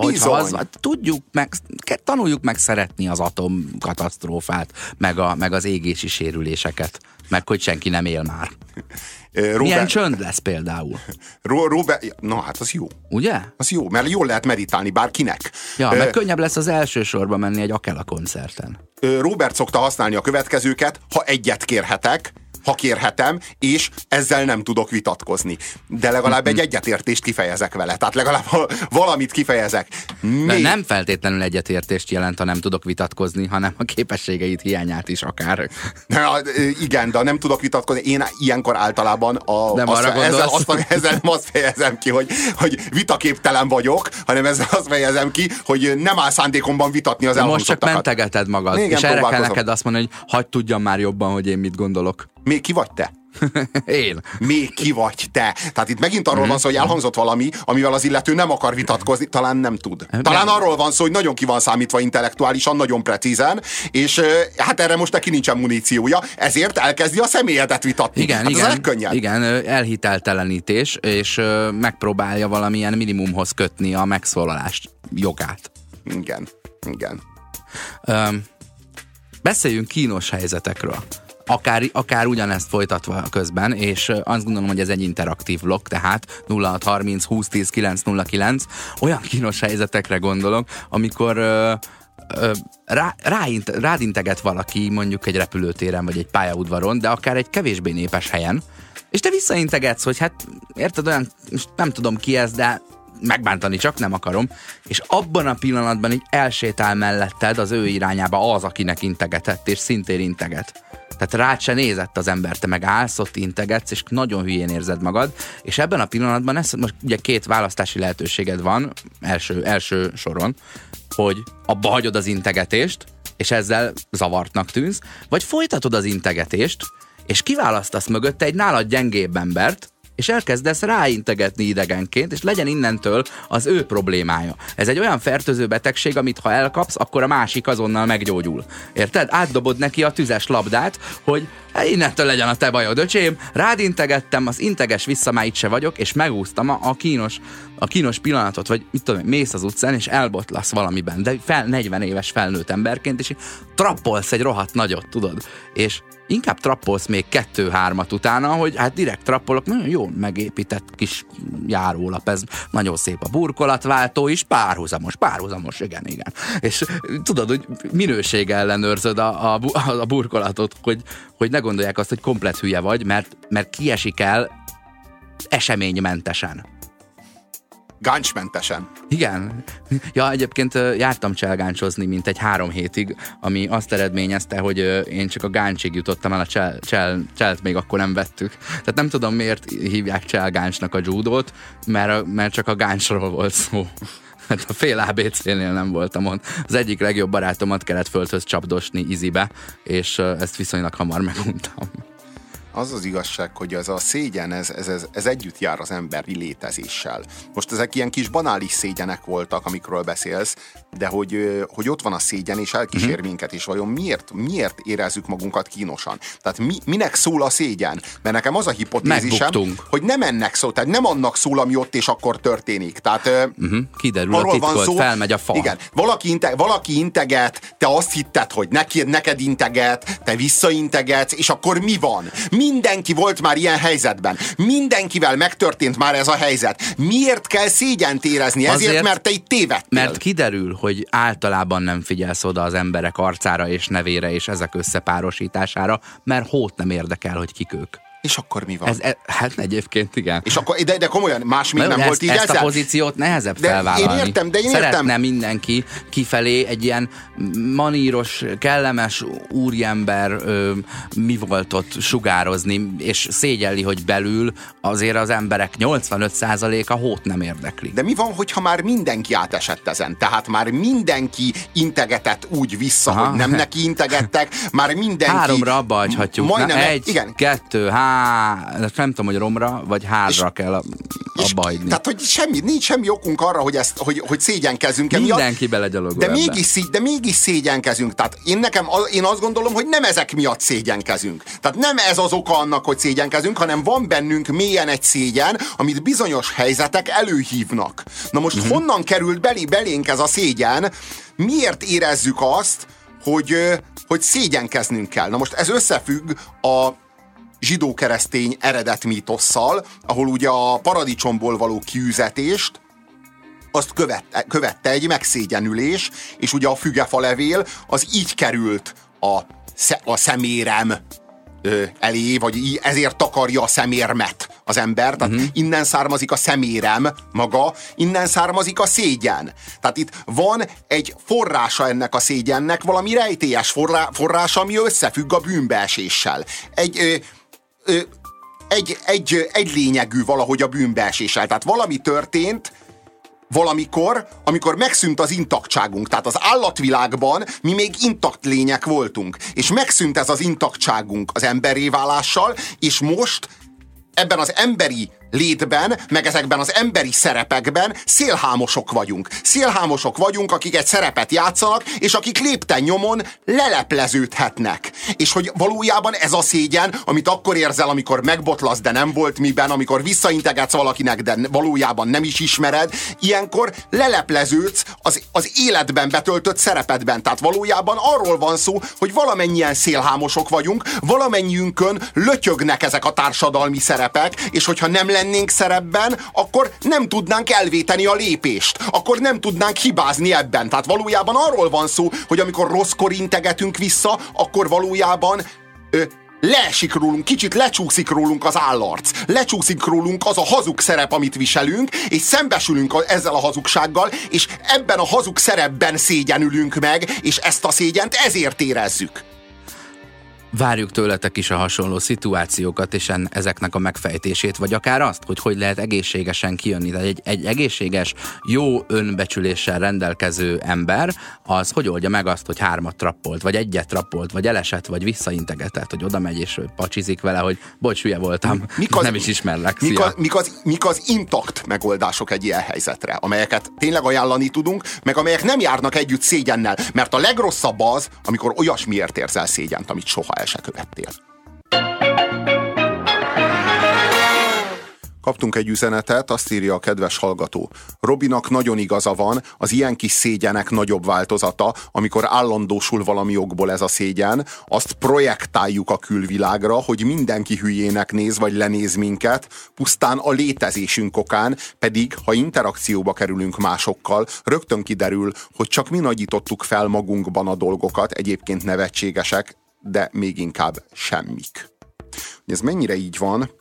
tanuljuk meg szeretni az atomkatasztrófát, meg az égési sérüléseket, meg hogy senki nem él már. Milyen csönd lesz például? Na hát az jó. Ugye? Az jó, mert jól lehet meditálni bárkinek. Ja, meg könnyebb lesz az első sorba menni egy Akela koncerten. Robert szokta használni a következőket, ha egyet kérhetek, ha kérhetem, és ezzel nem tudok vitatkozni. De legalább egy egyetértést kifejezek vele. Tehát legalább valamit kifejezek. De nem feltétlenül egyetértést jelent, ha nem tudok vitatkozni, hanem a képességeit hiányát is akár. Igen, de nem tudok vitatkozni. Én ilyenkor általában ezzel nem azt fejezem ki, hogy vitaképtelen vagyok, hanem ezzel azt fejezem ki, hogy nem áll szándékomban vitatni az elhangzottakat. Most csak mentegeted magad. Igen, és erre kell neked azt mondani, hogy hagyd tudjam már jobban, hogy én mit gondolok. Még ki vagy te? Én. Még ki vagy te? Tehát itt megint arról van szó, hogy elhangzott valami, amivel az illető nem akar vitatkozni, talán nem tud. Talán arról van szó, hogy nagyon ki van számítva intellektuálisan, nagyon precízen, és hát erre most neki nincsen muníciója, ezért elkezdi a személyedet vitatni. Igen, hát igen, igen, elhiteltelenítés, és megpróbálja valamilyen minimumhoz kötni a megszólalást jogát. Igen. Beszéljünk kínos helyzetekről. Akár ugyanezt folytatva közben, és azt gondolom, hogy ez egy interaktív vlog, tehát 0630 2010 909, olyan kínos helyzetekre gondolok, amikor rád integet valaki mondjuk egy repülőtéren, vagy egy pályaudvaron, de akár egy kevésbé népes helyen, és te visszaintegetsz, hogy hát érted, olyan, nem tudom ki ez, de megbántani csak nem akarom, és abban a pillanatban így elsétál melletted az ő irányába az, akinek integetett, és szintén integet. Tehát rád se nézett az ember, te meg állsz, ott integetsz, és nagyon hülyén érzed magad, és ebben a pillanatban most ugye 2 választási lehetőséged van, első soron, hogy abba hagyod az integetést, és ezzel zavartnak tűnsz, vagy folytatod az integetést, és kiválasztasz mögötte egy nálad gyengébb embert, és elkezdesz ráintegetni idegenként, és legyen innentől az ő problémája. Ez egy olyan fertőző betegség, amit ha elkapsz, akkor a másik azonnal meggyógyul. Érted? Átdobod neki a tüzes labdát, hogy innentől legyen a te bajod, öcsém, rád integettem, az integes vissza, már itt se vagyok, és megúsztam a kínos pillanatot, vagy mit tudom, mész az utcán, és elbotlasz valamiben, de 40 éves felnőtt emberként, és trappolsz egy rohadt nagyot, tudod? És inkább trappolsz még 2-3-at utána, hogy hát direkt trappolok, nagyon jól megépített kis járólap, ez nagyon szép a burkolatváltó is, párhuzamos, igen. És tudod, hogy minőség ellenőrzöd a burkolatot, hogy ne gondolják azt, hogy komplett hülye vagy, mert kiesik el eseménymentesen. Gáncsmentesen. Igen. Ja, egyébként jártam cselgáncsozni mintegy 3 hétig, ami azt eredményezte, hogy én csak a gáncsig jutottam el, a cselt még akkor nem vettük. Tehát nem tudom, miért hívják cselgáncsnak a judót, mert csak a gáncsról volt szó. Hát a fél ABC-nél nem voltam ott. Az egyik legjobb barátomat kellett földhöz csapdosni izibe, és ezt viszonylag hamar meguntam. Az az igazság, hogy ez a szégyen, ez együtt jár az emberi létezéssel. Most ezek ilyen kis banális szégyenek voltak, amikről beszélsz, de hogy ott van a szégyen, és elkísér minket, és vajon miért érezzük magunkat kínosan? Tehát minek szól a szégyen? Mert nekem az a hipotézisem, hogy nem ennek szól, tehát nem annak szól, ami ott és akkor történik. Tehát kiderül a titkot, felmegy a fa. Igen, valaki integet, te azt hitted, hogy neked integet, te visszaintegetsz, és akkor mi van? Mindenki volt már ilyen helyzetben. Mindenkivel megtörtént már ez a helyzet. Miért kell szégyent érezni? Ezért, mert te itt tévedtél. Mert kiderül, hogy általában nem figyelsz oda az emberek arcára és nevére és ezek összepárosítására, mert hót nem érdekel, hogy kik ők. És akkor mi van? Hát egyébként igen. És akkor, de komolyan, más még nem volt így ezt ezzel? a pozíciót nehezebb felvállalni. Én értem. Szeretne mindenki kifelé egy ilyen maníros, kellemes úriember mi volt ott sugározni, és szégyelli, hogy belül azért az emberek 85%-a hót nem érdekli. De mi van, hogyha már mindenki átesett ezen? Tehát már mindenki integetett úgy vissza, hogy nem neki integettek, már mindenki... 3-ra abba hagyhatjuk. Majdnem, 1, 2, nem tudom, hogy romra, vagy 3-ra kell abba hagyni. Tehát, hogy nincs semmi okunk arra, hogy szégyenkezzünk. Mindenki belegyalogol de mégis szégyenkezünk. Tehát én azt gondolom, hogy nem ezek miatt szégyenkezünk. Tehát nem ez az oka annak, hogy szégyenkezünk, hanem van bennünk mélyen egy szégyen, amit bizonyos helyzetek előhívnak. Na most honnan került belénk ez a szégyen? Miért érezzük azt, hogy szégyenkeznünk kell? Na most ez összefügg a zsidó-keresztény eredet mítosszal, ahol ugye a paradicsomból való kiüzetést azt követte egy megszégyenülés, és ugye a fügefalevél az így került a szemérem elé, vagy ezért takarja a szemérmet az ember, tehát innen származik a szemérem maga, innen származik a szégyen. Tehát itt van egy forrása ennek a szégyennek, valami rejtélyes forrása, ami összefügg a bűnbeeséssel. Egy lényegű valahogy a bűnbeeséssel. Tehát valami történt valamikor, amikor megszűnt az intaktságunk. Tehát az állatvilágban mi még intakt lények voltunk. És megszűnt ez az intaktságunk az emberré válással, és most ebben az emberi létben, meg ezekben az emberi szerepekben szélhámosok vagyunk. Szélhámosok vagyunk, akik egy szerepet játszanak, és akik lépten nyomon lelepleződhetnek. És hogy valójában ez a szégyen, amit akkor érzel, amikor megbotlasz, de nem volt miben, amikor visszaintegetsz valakinek, de valójában nem is ismered, ilyenkor lelepleződsz az életben betöltött szerepedben. Tehát valójában arról van szó, hogy valamennyien szélhámosok vagyunk, valamennyiünkön lötyögnek ezek a társadalmi szerepek, és hogyha nem lennénk szerepben, akkor nem tudnánk elvéteni a lépést. Akkor nem tudnánk hibázni ebben. Tehát valójában arról van szó, hogy amikor rosszkor integetünk vissza, akkor valójában leesik rólunk, kicsit lecsúszik rólunk az állarc. Lecsúszik rólunk az a hazug szerep, amit viselünk, és szembesülünk ezzel a hazugsággal, és ebben a hazug szerepben szégyenülünk meg, és ezt a szégyent ezért érezzük. Várjuk tőletek is a hasonló szituációkat, és ezeknek a megfejtését, vagy akár azt, hogy lehet egészségesen kijönni. Tehát egy egészséges, jó önbecsüléssel rendelkező ember, az hogy oldja meg azt, hogy 3 trappolt, vagy 1 trappolt, vagy elesett, vagy visszaintegetett, hogy oda megy és pacsizik vele, hogy bocs, hülye voltam, nem is ismerlek, szia. Mik az intakt megoldások egy ilyen helyzetre, amelyeket tényleg ajánlani tudunk, meg amelyek nem járnak együtt szégyennel, mert a legrosszabb az, amikor olyasmiért érzel szégyent, amit soha el se követtél. Kaptunk egy üzenetet, azt írja a kedves hallgató. Robinak nagyon igaza van, az ilyen kis szégyenek nagyobb változata, amikor állandósul valami okból ez a szégyen, azt projektáljuk a külvilágra, hogy mindenki hülyének néz, vagy lenéz minket, pusztán a létezésünk okán, pedig, ha interakcióba kerülünk másokkal, rögtön kiderül, hogy csak mi nagyítottuk fel magunkban a dolgokat, egyébként nevetségesek, de még inkább semmik. Ez mennyire így van?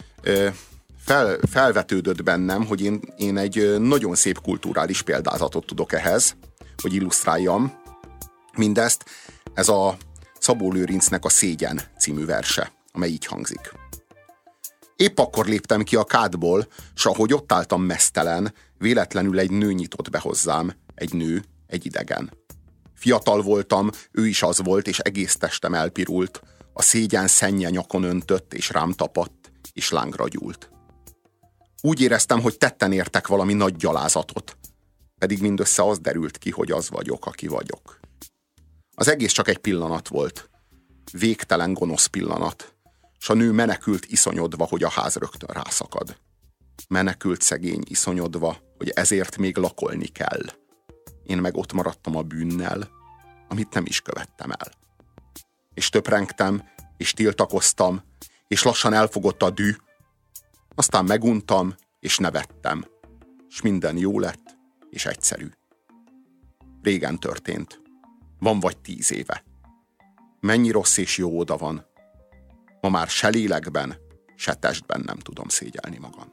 Felvetődött bennem, hogy én egy nagyon szép kulturális példázatot tudok ehhez, hogy illusztráljam mindezt. Ez a Szabó Lőrincnek a Szégyen című verse, amely így hangzik. Épp akkor léptem ki a kádból, s ahogy ott álltam meztelen, véletlenül egy nő nyitott be hozzám, egy nő, egy idegen. Fiatal voltam, ő is az volt, és egész testem elpirult. A szégyen szennye nyakon öntött, és rám tapadt, és lángra gyúlt. Úgy éreztem, hogy tetten értek valami nagy gyalázatot, pedig mindössze az derült ki, hogy az vagyok, aki vagyok. Az egész csak egy pillanat volt. Végtelen gonosz pillanat. S a nő menekült iszonyodva, hogy a ház rögtön rászakad. Menekült szegény iszonyodva, hogy ezért még lakolni kell. Én meg ott maradtam a bűnnel, amit nem is követtem el. És töprengtem, és tiltakoztam, és lassan elfogott a dű, aztán meguntam, és nevettem, és minden jó lett, és egyszerű. Régen történt. Van vagy 10 éve. Mennyi rossz és jó oda van. Ma már se lélekben, se testben nem tudom szégyelni magam.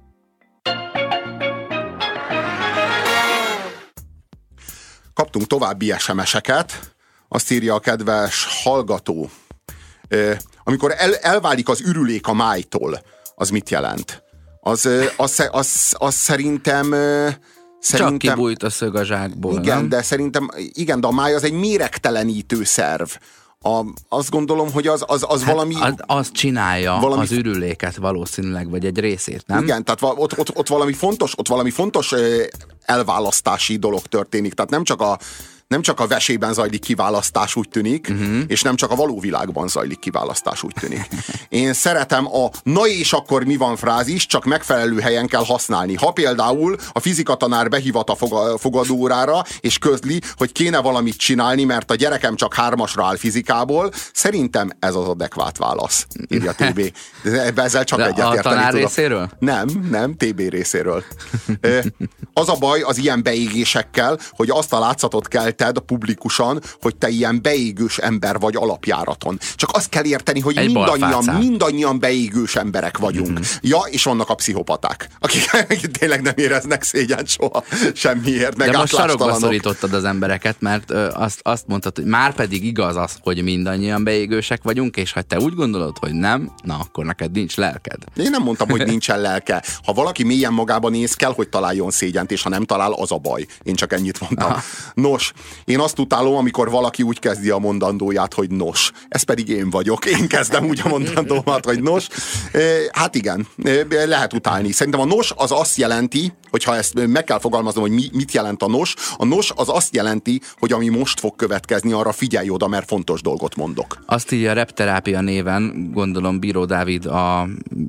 Kaptunk további SMS-eket. Azt írja a kedves hallgató. Amikor elválik az ürülék a májtól, az mit jelent? Az szerintem... Csak kibújt a szög a zsákból. Igen, nem? de szerintem, igen, de a máj az egy méregtelenítő szerv. Azt gondolom, hogy az valami... Az csinálja az ürüléket valószínűleg, vagy egy részét, nem? Igen, tehát ott valami fontos elválasztási dolog történik. Tehát nem csak a vesében zajlik kiválasztás, úgy tűnik, és nem csak a való világban zajlik kiválasztás, úgy tűnik. Én szeretem a na és akkor mi van frázis, csak megfelelő helyen kell használni. Ha például a fizikatanár behívat a fogadóórára, és közli, hogy kéne valamit csinálni, mert a gyerekem csak 3-asra áll fizikából, szerintem ez az adekvát válasz, írja TB. Ezzel csak egyetérteni tudok. A tanár részéről? Nem, TB részéről. Az a baj az ilyen beégésekkel, hogy azt a látszatot kelted publikusan, hogy te ilyen beégős ember vagy alapjáraton. Csak azt kell érteni, hogy mindannyian beégős emberek vagyunk. Ja, és vannak a pszichopaták, akik tényleg nem éreznek szégyent soha semmiért, meg de most sarokba szorítottad az embereket, mert azt mondtad, hogy már pedig igaz az, hogy mindannyian beégősek vagyunk, és ha te úgy gondolod, hogy nem, na akkor neked nincs lelked. Én nem mondtam, hogy nincsen lelke. Ha valaki mélyen magába néz, kell, hogy találjon szégyent, és ha nem talál, az a baj. Én csak ennyit mondtam. Aha. Nos, én azt utálom, amikor valaki úgy kezdi a mondandóját, hogy nos. Ez pedig én vagyok. Én kezdem úgy a mondandómat, hogy nos. Hát igen, lehet utálni. Szerintem a nos az azt jelenti, hogyha ezt meg kell fogalmaznom, hogy mit jelent a nos az azt jelenti, hogy ami most fog következni, arra figyelj oda, mert fontos dolgot mondok. Azt írja a Repterápia néven, gondolom Bíró Dávid a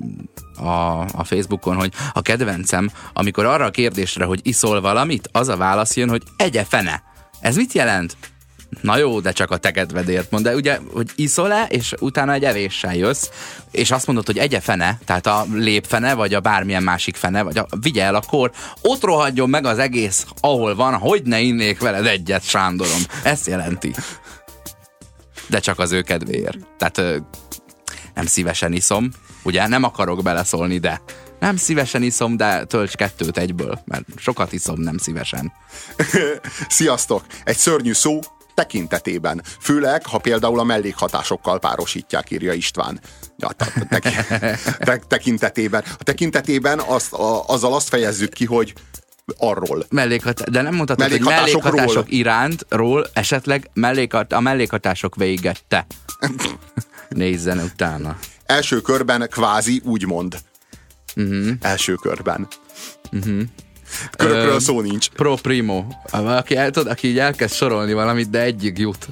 Facebookon, hogy a kedvencem, amikor arra a kérdésre, hogy iszol valamit, az a válasz jön, hogy egye fene. Ez mit jelent? Na jó, de csak a te kedvedért mond. De ugye, hogy iszol-e, és utána egy evéssel jössz, és azt mondod, hogy egye fene, tehát a lépfene, vagy a bármilyen másik fene, vagy vigye el, akkor ott rohadjon meg az egész, ahol van, hogy ne innék veled egyet, Sándorom. Ezt jelenti. De csak az ő kedvéért. Tehát nem szívesen iszom, ugye nem akarok beleszólni, de nem szívesen iszom, de tölts 2 egyből, mert sokat iszom, nem szívesen. Sziasztok! Egy szörnyű szó tekintetében. Főleg, ha például a mellékhatásokkal párosítják, írja István. Ja, tekintetében. A tekintetében azzal azt fejezzük ki, hogy arról. De nem mondhatod, hogy mellékhatások irántról esetleg a mellékhatások végette. Nézzen utána. Első körben kvázi úgy mond. Első körben. Körökről szó nincs. Pro primo. Aki így elkezd sorolni valamit, de egyig jut.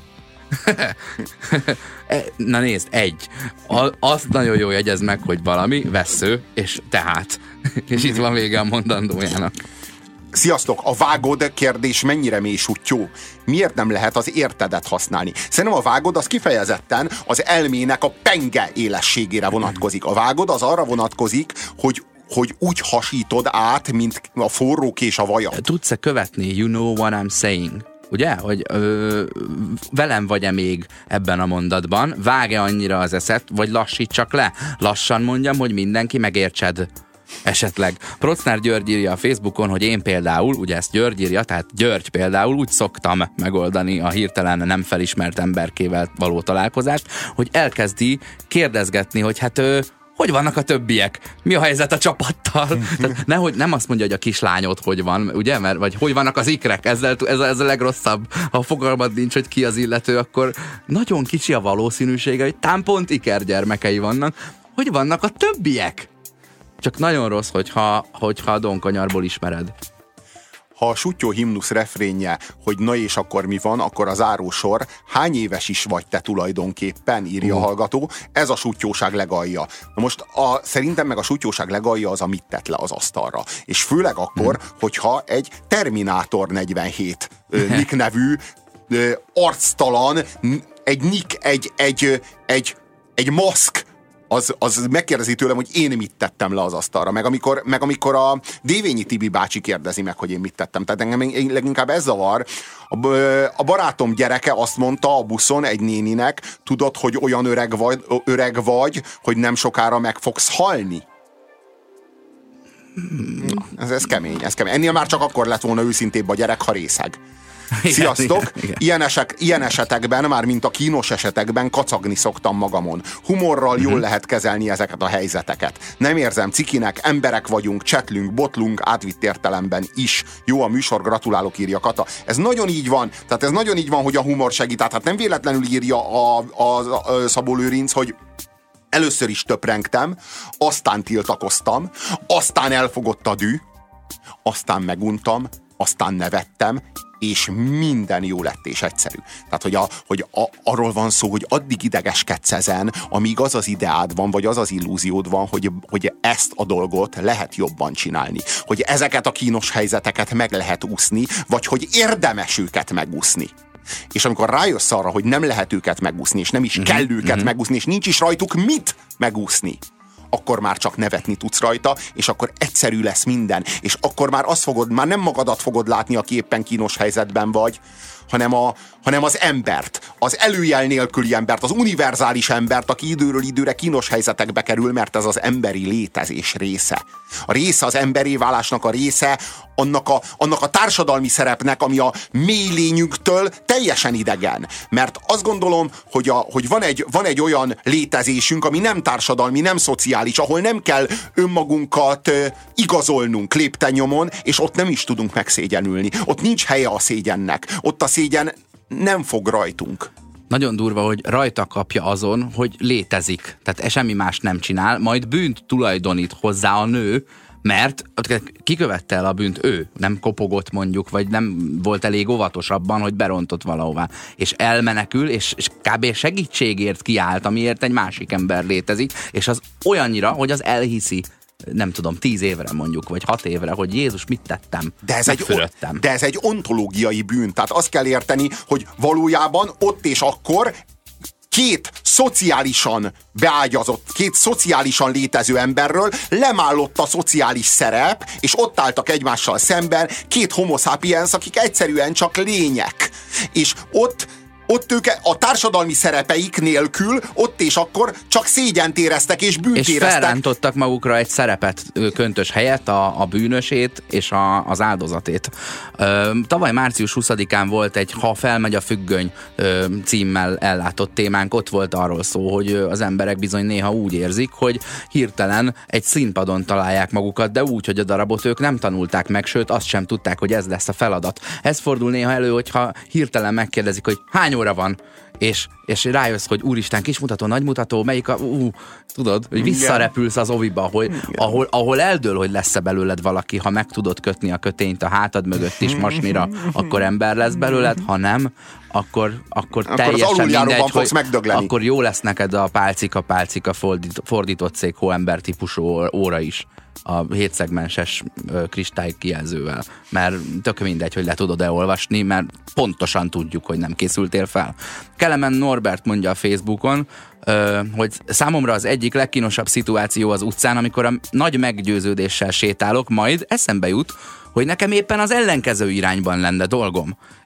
Na nézd, azt nagyon jó jegyez meg, hogy valami, vessző, és tehát. És itt van vége a mondandójának. Sziasztok! A vágod kérdés mennyire mély sutyó? Miért nem lehet az értedet használni? Szerintem a vágod az kifejezetten az elmének a penge élességére vonatkozik. A vágod az arra vonatkozik, hogy úgy hasítod át, mint a forró kés a vajat. Tudsz-e követni? You know what I'm saying? Ugye? Hogy velem vagy-e még ebben a mondatban? Vág-e annyira az eszed, vagy lassít csak le? Lassan mondjam, hogy mindenki megértsed. Esetleg. Procnár György írja a Facebookon, hogy én például, ugye ezt György írja, tehát György például úgy szoktam megoldani a hirtelen nem felismert emberkével való találkozást, hogy elkezdi kérdezgetni, hogy hát hogy vannak a többiek? Mi a helyzet a csapattal? Tehát nehogy, nem azt mondja, hogy a kislányod hogy van, ugye? Vagy hogy vannak az ikrek? Ez a legrosszabb. Ha fogalmad nincs, hogy ki az illető, akkor nagyon kicsi a valószínűsége, hogy pont ikergyermekei vannak. Hogy vannak a többiek? Csak nagyon rossz, hogyha a Donkanyarból ismered. Ha a Suttyó himnusz refrénje, hogy na és akkor mi van, akkor az zárósor, hány éves is vagy te tulajdonképpen, írja a hallgató, ez a suttyóság legalja. Na most szerintem meg a suttyóság legalja az, amit tett le az asztalra. És főleg akkor, hogyha egy Terminátor 47 nick nevű, arctalan, egy nick, egy maszk, az megkérdezi tőlem, hogy én mit tettem le az asztalra. Meg amikor a Dévényi Tibi bácsi kérdezi meg, hogy én mit tettem. Tehát engem leginkább ez zavar. A barátom gyereke azt mondta a buszon egy néninek, tudod, hogy olyan öreg vagy, hogy nem sokára meg fogsz halni. Ez kemény, ez kemény. Ennél már csak akkor lett volna őszintébb a gyerek, ha részeg. Sziasztok! Igen. Ilyen esetekben, már mint a kínos esetekben kacagni szoktam magamon. Humorral jól lehet kezelni ezeket a helyzeteket. Nem érzem cikinek, emberek vagyunk, csetlünk, botlunk, átvitt értelemben is. Jó a műsor, gratulálok, írja Kata. Ez nagyon így van, tehát ez nagyon így van, hogy a humor segít. Tehát nem véletlenül írja a Szabó Lőrinc, hogy először is töprengtem, aztán tiltakoztam, aztán elfogott a dű, aztán meguntam, aztán nevettem, és minden jó lett és egyszerű. Tehát, hogy arról van szó, hogy addig idegeskedsz ezen, amíg az az ideád van, vagy az az illúziód van, hogy ezt a dolgot lehet jobban csinálni. Hogy ezeket a kínos helyzeteket meg lehet úszni, vagy hogy érdemes őket megúszni. És amikor rájössz arra, hogy nem lehet őket megúszni, és nem is kell őket megúszni, és nincs is rajtuk mit megúszni, akkor már csak nevetni tudsz rajta, és akkor egyszerű lesz minden. És akkor már már nem magadat fogod látni, aki éppen kínos helyzetben vagy, hanem az embert, az előjel nélküli embert, az univerzális embert, aki időről időre kínos helyzetekbe kerül, mert ez az emberi létezés része. A része az emberi válásnak a része, annak a társadalmi szerepnek, ami a mély lényünktől teljesen idegen. Mert azt gondolom, hogy van egy olyan létezésünk, ami nem társadalmi, nem szociális, ahol nem kell önmagunkat igazolnunk lépten-nyomon, és ott nem is tudunk megszégyenülni. Ott nincs helye a szégyennek. Ott a szégyen nem fog rajtunk. Nagyon durva, hogy rajta kapja azon, hogy létezik. Tehát semmi más nem csinál, majd bűnt tulajdonít hozzá a nő, mert kikövette el a bűnt ő, nem kopogott mondjuk, vagy nem volt elég óvatos abban, hogy berontott valahová. És elmenekül, és kb. Segítségért kiállt, amiért egy másik ember létezik, és az olyannyira, hogy az elhiszi, nem tudom, 10 évre mondjuk, vagy 6 évre, hogy Jézus, mit tettem? De ez egy ontológiai bűn. Tehát azt kell érteni, hogy valójában ott és akkor két szociálisan beágyazott, két szociálisan létező emberről lemállott a szociális szerep, és ott álltak egymással szemben két homo sapiens, akik egyszerűen csak lények. És ott ők a társadalmi szerepeik nélkül ott és akkor csak szégyent éreztek és bűnt éreztek. És felrántottak magukra egy szerepet, köntös helyett, a bűnösét és az áldozatét. Tavaly március 20-án volt egy Ha felmegy a függöny címmel ellátott témánk, ott volt arról szó, hogy az emberek bizony néha úgy érzik, hogy hirtelen egy színpadon találják magukat, de úgy, hogy a darabot ők nem tanulták meg, sőt azt sem tudták, hogy ez lesz a feladat. Ez fordul néha elő, hogyha hirtelen megkérdezik, hogy hány óra van, és rájössz, hogy úristen, kismutató, nagymutató, melyik tudod, hogy visszarepülsz az oviba, ahol eldől, hogy lesz-e belőled valaki, ha meg tudod kötni a kötényt a hátad mögött is masnira, akkor ember lesz belőled, ha nem, akkor teljesen mindegy, fogsz megdögleni. Akkor jó lesz neked a pálcika fordított szék hóember típusú óra is, a 7 szegmenses kristály kijelzővel, mert tök mindegy, hogy le tudod-e olvasni, mert pontosan tudjuk, hogy nem készültél fel. Kelemen Norbert mondja a Facebookon, hogy számomra az egyik legkínosabb szituáció az utcán, amikor a nagy meggyőződéssel sétálok, majd eszembe jut, hogy nekem éppen az ellenkező irányban lenne dolgom.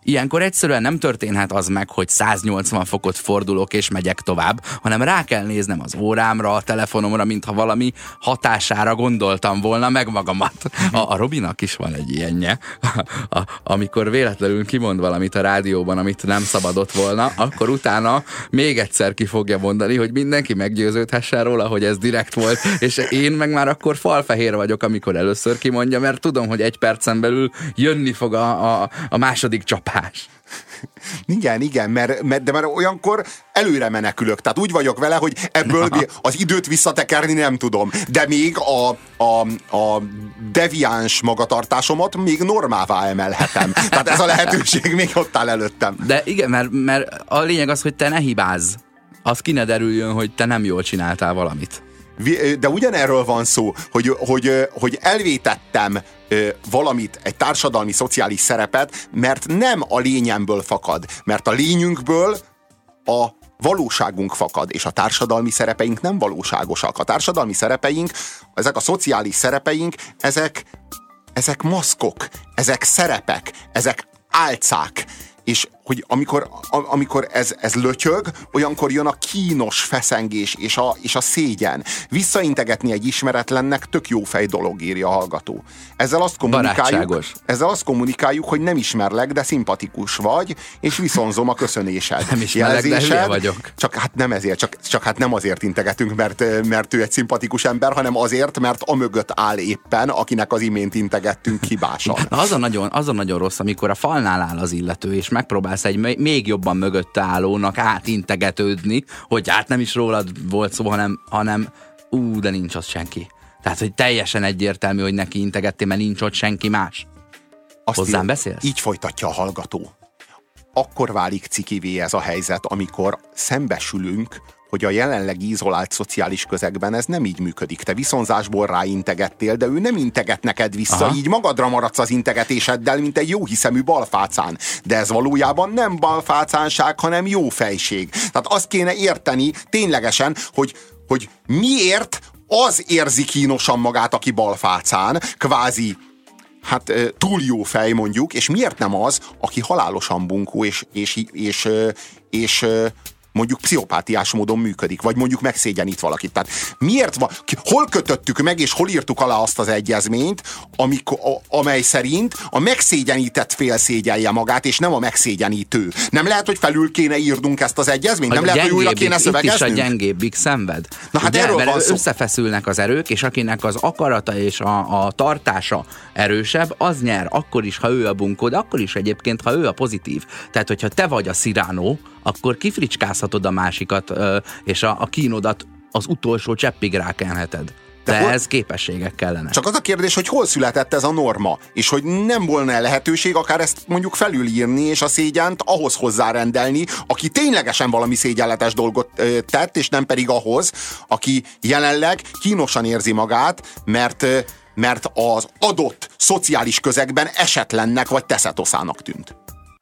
Ilyenkor egyszerűen nem történhet az meg, hogy 180 fokot fordulok és megyek tovább, hanem rá kell néznem az órámra, a telefonomra, mintha valami hatására gondoltam volna meg magamat. A Robinak is van egy ilyenje. Amikor véletlenül kimond valamit a rádióban, amit nem szabadott volna, akkor utána még egyszer ki fogja mondani, hogy mindenki meggyőződhessen róla, hogy ez direkt volt, és én meg már akkor falfehér vagyok, amikor először kimondja, mert tudom, hogy egy percen belül jönni fog a második csapás. Igen, de már olyankor előre menekülök. Tehát úgy vagyok vele, hogy ebből az időt visszatekerni nem tudom. De még a deviáns magatartásomat még normává emelhetem. Tehát ez a lehetőség még ott áll előttem. De igen, mert a lényeg az, hogy te ne hibázz. Az ki ne derüljön, hogy te nem jól csináltál valamit. De ugyanerről van szó, hogy elvétettem valamit, egy társadalmi, szociális szerepet, mert nem a lényemből fakad, mert a lényünkből a valóságunk fakad, és a társadalmi szerepeink nem valóságosak. A társadalmi szerepeink, ezek a szociális szerepeink, ezek maszkok, ezek szerepek, ezek álcák, és hogy amikor ez lötyög, olyankor jön a kínos feszengés és a szégyen. Visszaintegetni egy ismeretlennek tök jó fej dolog, írja a hallgató. Ezzel azt kommunikáljuk, hogy nem ismerlek, de szimpatikus vagy, és viszonzom a köszönésed. Nem ismerlek, de hülye vagyok. Csak nem azért integetünk, mert ő egy szimpatikus ember, hanem azért, mert amögött áll éppen, akinek az imént integettünk hibásan. Az a nagyon rossz, amikor a falnál áll az illető, és megpróbálsz egy még jobban mögötte állónak átintegetődni, hogy hát nem is rólad volt szó, hanem de nincs ott senki. Tehát, hogy teljesen egyértelmű, hogy neki integettél, mert nincs ott senki más. Hozzám beszélsz? Így folytatja a hallgató. Akkor válik cikivé ez a helyzet, amikor szembesülünk, hogy a jelenlegi izolált szociális közegben ez nem így működik. Te viszonzásból ráintegettél, de ő nem integet neked vissza, így magadra maradsz az integetéseddel, mint egy jóhiszemű balfácán. De ez valójában nem balfácánság, hanem jó fejség. Tehát azt kéne érteni ténylegesen, hogy miért az érzi kínosan magát, aki balfácán, kvázi túl jó fej mondjuk, és miért nem az, aki halálosan bunkó és mondjuk pszichopátiás módon működik, vagy mondjuk megszégyenít valakit. Tehát hol kötöttük meg, és hol írtuk alá azt az egyezményt, amely szerint a megszégyenített fél szégyelje magát, és nem a megszégyenítő. Nem lehet, hogy felül kéne írnunk ezt az egyezményt? Nem lehet, hogy újra kéne szövegeznünk? Itt is a gyengébbig szenved. Na hát erről van szó. Összefeszülnek az erők, és akinek az akarata és a tartása erősebb, az nyer. Akkor is, ha ő a bunkó, de akkor is egyébként, ha ő a pozitív. Tehát, hogyha te vagy a Cyrano, akkor kifricskázhatod a másikat, és a kínodat az utolsó cseppig rákenheted. De ehhez képességek kellene. Csak az a kérdés, hogy hol született ez a norma, és hogy nem volna lehetőség akár ezt mondjuk felülírni, és a szégyent ahhoz hozzárendelni, aki ténylegesen valami szégyenletes dolgot tett, és nem pedig ahhoz, aki jelenleg kínosan érzi magát, mert az adott szociális közegben esetlennek vagy teszetoszának tűnt.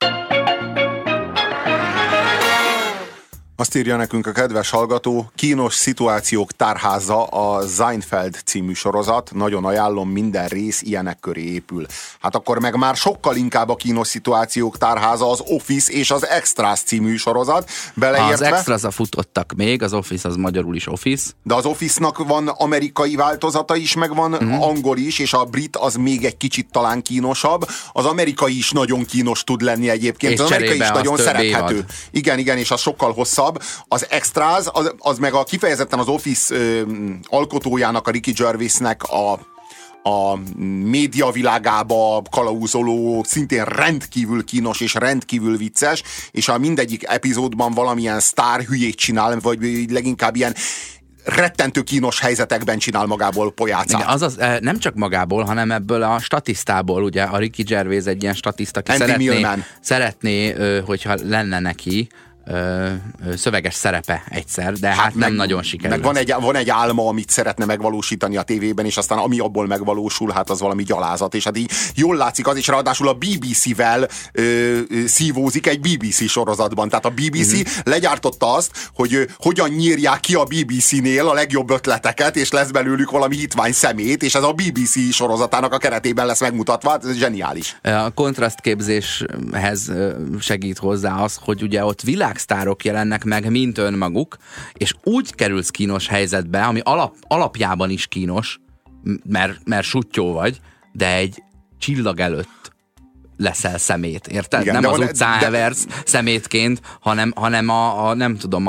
Azt írja nekünk a kedves hallgató, kínos szituációk tárháza a Seinfeld című sorozat, nagyon ajánlom, minden rész ilyenek köré épül. Hát akkor meg már sokkal inkább a kínos szituációk tárháza az Office és az Extras című sorozat, beleértve. Az Extras-a futottak még, az Office az magyarul is Office. De az Office-nak van amerikai változata is, meg van angol is, és a brit az még egy kicsit talán kínosabb. Az amerikai is nagyon kínos tud lenni egyébként, és az amerikai is nagyon szerethető. Igen, és az sokkal hosszabb. Az Extras, az meg kifejezetten az Office alkotójának, a Ricky Gervaisnek a média világába kalauzoló, szintén rendkívül kínos és rendkívül vicces, és a mindegyik epizódban valamilyen sztár hülyét csinál, vagy leginkább ilyen rettentő kínos helyzetekben csinál magából pojácát. Igen, azaz nem csak magából, hanem ebből a statisztából, ugye a Ricky Gervais egy ilyen statiszta, aki szeretné, hogyha lenne neki szöveges szerepe egyszer, de hát nem nagyon sikerül. Meg van egy álma, amit szeretne megvalósítani a tévében, és aztán ami abból megvalósul, hát az valami gyalázat, és hát így jól látszik az, és ráadásul a BBC-vel szívózik egy BBC sorozatban. Tehát a BBC legyártotta azt, hogy hogyan nyírják ki a BBC-nél a legjobb ötleteket, és lesz belőlük valami hitvány szemét, és ez a BBC sorozatának a keretében lesz megmutatva, ez zseniális. A kontrasztképzéshez segít hozzá az, hogy ugye ott világsztárok jelennek meg, mint önmaguk, és úgy kerülsz kínos helyzetbe, ami alapjában is kínos, mert suttyó vagy, de egy csillag előtt leszel szemét, érted? Igen, nem az utcán heversz szemétként, hanem nem tudom,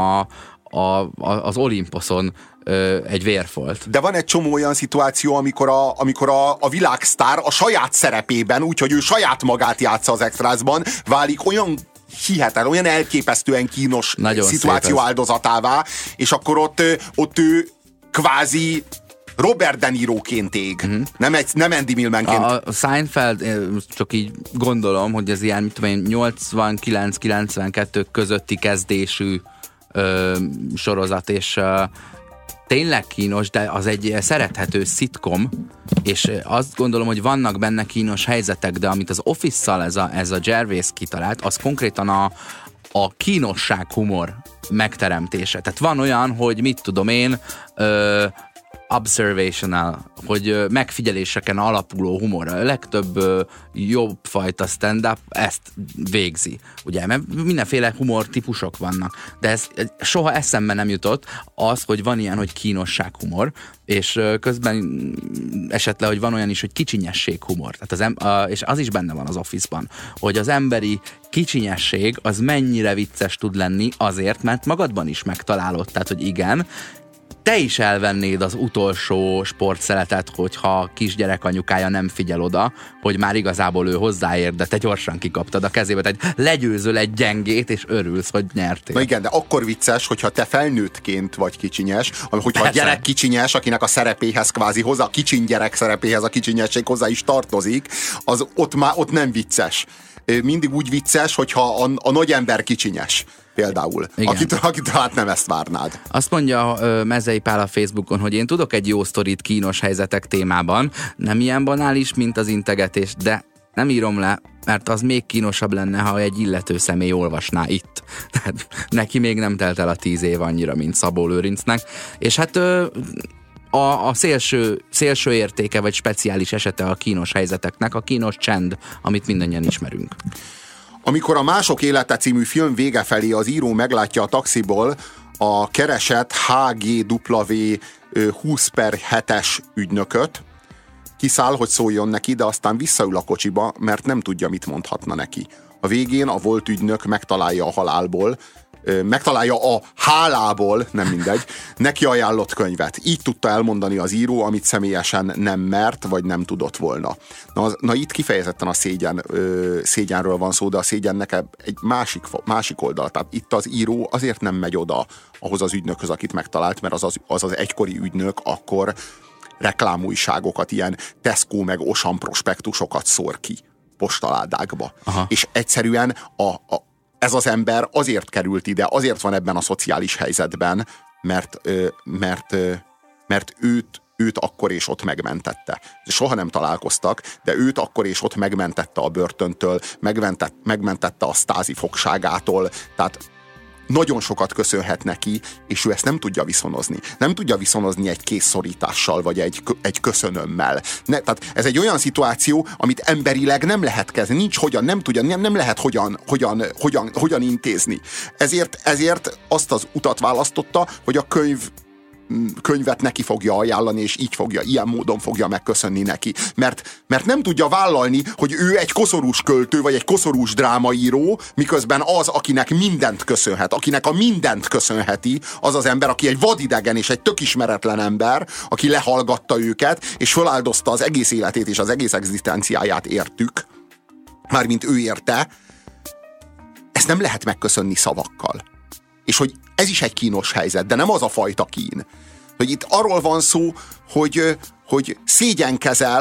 az Olimposzon egy vérfolt. De van egy csomó olyan szituáció, amikor a világsztár a saját szerepében, úgyhogy ő saját magát játsza az extrázban, válik olyan hihetetlen, olyan elképesztően kínos nagyon szituáció áldozatává, és akkor ott ő kvázi Robert De Niroként ég. Nem Andy Millmanként. A Seinfeld, csak így gondolom, hogy ez ilyen, mit tudom én, 89-92 közötti kezdésű sorozat, és tényleg kínos, de az egy szerethető szitkom, és azt gondolom, hogy vannak benne kínos helyzetek, de amit az Office-szal ez a Gervais kitalált, az konkrétan a kínosság humor megteremtése. Tehát van olyan, hogy mit tudom én, observational, hogy megfigyeléseken alapuló humor. A legtöbb jobb fajta stand-up ezt végzi. Ugye, mert mindenféle humor típusok vannak. De ez soha eszembe nem jutott az, hogy van ilyen, hogy kínossághumor, és közben esett le, hogy van olyan is, hogy kicsinyesség-humor. Tehát és az is benne van az Office-ban, hogy az emberi kicsinyesség az mennyire vicces tud lenni azért, mert magadban is megtalálod. Tehát, hogy igen, te is elvennéd az utolsó sportszeletet, hogyha a kisgyerek anyukája nem figyel oda, hogy már igazából ő hozzáér, de te gyorsan kikaptad a kezébe, tehát legyőzöl egy gyengét, és örülsz, hogy nyertél. Na igen, de akkor vicces, hogyha te felnőttként vagy kicsinyes, hogyha a gyerek kicsinyes, akinek a szerepéhez kvázi hozzá, a kicsin gyerek szerepéhez a kicsinyesség hozzá is tartozik, az ott nem vicces. Mindig úgy vicces, hogyha a nagy ember kicsinyes. Például. Akitől hát nem ezt várnád. Azt mondja Mezei Pál a Facebookon, hogy én tudok egy jó sztorit kínos helyzetek témában. Nem ilyen banális, mint az integetés, de nem írom le, mert az még kínosabb lenne, ha egy illető személy olvasná itt. Tehát neki még nem telt el a 10 év annyira, mint Szabó Lőrincnek. És hát a szélső értéke, vagy speciális esete a kínos helyzeteknek, a kínos csend, amit mindannyian ismerünk. Amikor a Mások élete című film vége felé az író meglátja a taxiból a keresett HGW 20/7-es ügynököt, kiszáll, hogy szóljon neki, de aztán visszaül a kocsiba, mert nem tudja, mit mondhatna neki. A végén a volt ügynök megtalálja a halálból, megtalálja a hálából, nem mindegy, neki ajánlott könyvet. Így tudta elmondani az író, amit személyesen nem mert, vagy nem tudott volna. Na itt kifejezetten a szégyenről van szó, de a szégyennek egy másik oldal. Tehát itt az író azért nem megy oda ahhoz az ügynökhöz, akit megtalált, mert az egykori ügynök akkor reklámújságokat, ilyen Tesco meg Auchan prospektusokat szór ki postaládákba. Aha. És egyszerűen ez az ember azért került ide, azért van ebben a szociális helyzetben, mert őt akkor és ott megmentette. Soha nem találkoztak, de őt akkor és ott megmentette a börtöntől, megmentette a Stasi fogságától, tehát nagyon sokat köszönhet neki, és ő ezt nem tudja viszonozni. Nem tudja viszonozni egy készszorítással, vagy egy köszönömmel. Tehát ez egy olyan szituáció, amit emberileg nem lehet kezdeni, nincs hogyan, nem tudja, nem lehet hogyan intézni. Ezért azt az utat választotta, hogy a könyvet neki fogja ajánlani, és ilyen módon fogja megköszönni neki. Mert nem tudja vállalni, hogy ő egy koszorús költő, vagy egy koszorús drámaíró, miközben az, akinek mindent köszönhet, akinek a mindent köszönheti, az az ember, aki egy vadidegen és egy tök ismeretlen ember, aki lehallgatta őket, és feláldozta az egész életét és az egész egzisztenciáját értük, mármint ő érte, ezt nem lehet megköszönni szavakkal. És hogy ez is egy kínos helyzet, de nem az a fajta kín. Hogy itt arról van szó, hogy szégyenkezel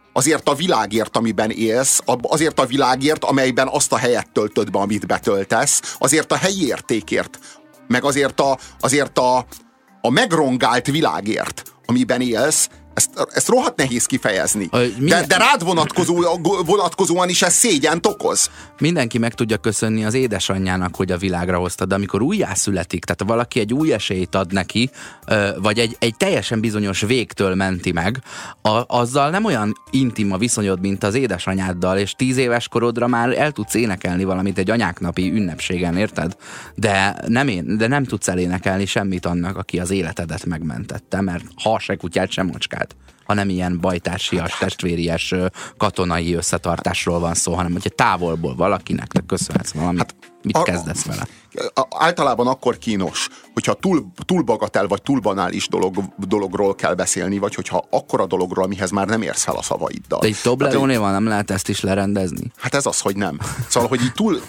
azért a világért, amiben élsz, azért a világért, amelyben azt a helyet töltöd be, amit betöltesz, azért a helyi értékért, meg azért a megrongált világért, amiben élsz, ezt rohadt nehéz kifejezni. De rád vonatkozóan is ez szégyent okoz. Mindenki meg tudja köszönni az édesanyjának, hogy a világra hozta, de amikor újjászületik, tehát valaki egy új esélyt ad neki, vagy egy teljesen bizonyos végtől menti meg, azzal nem olyan intim a viszonyod, mint az édesanyáddal, és 10 éves korodra már el tudsz énekelni valamit egy anyáknapi ünnepségen, érted? De nem tudsz elénekelni semmit annak, aki az életedet megmentette, mert ha se kutyát, sem macskát, hanem ilyen bajtársias, testvéries, katonai összetartásról van szó, hanem hogyha távolból valakinek te köszönhetsz valamit, mit kezdesz vele? Általában akkor kínos, hogyha túl bagatel vagy túl banális dologról kell beszélni, vagy hogyha akkora dologról, amihez már nem érsz fel a szavaiddal. De egy Toblerónéval nem lehet ezt is lerendezni? Hát ez az, hogy nem. Szóval, hogy így túl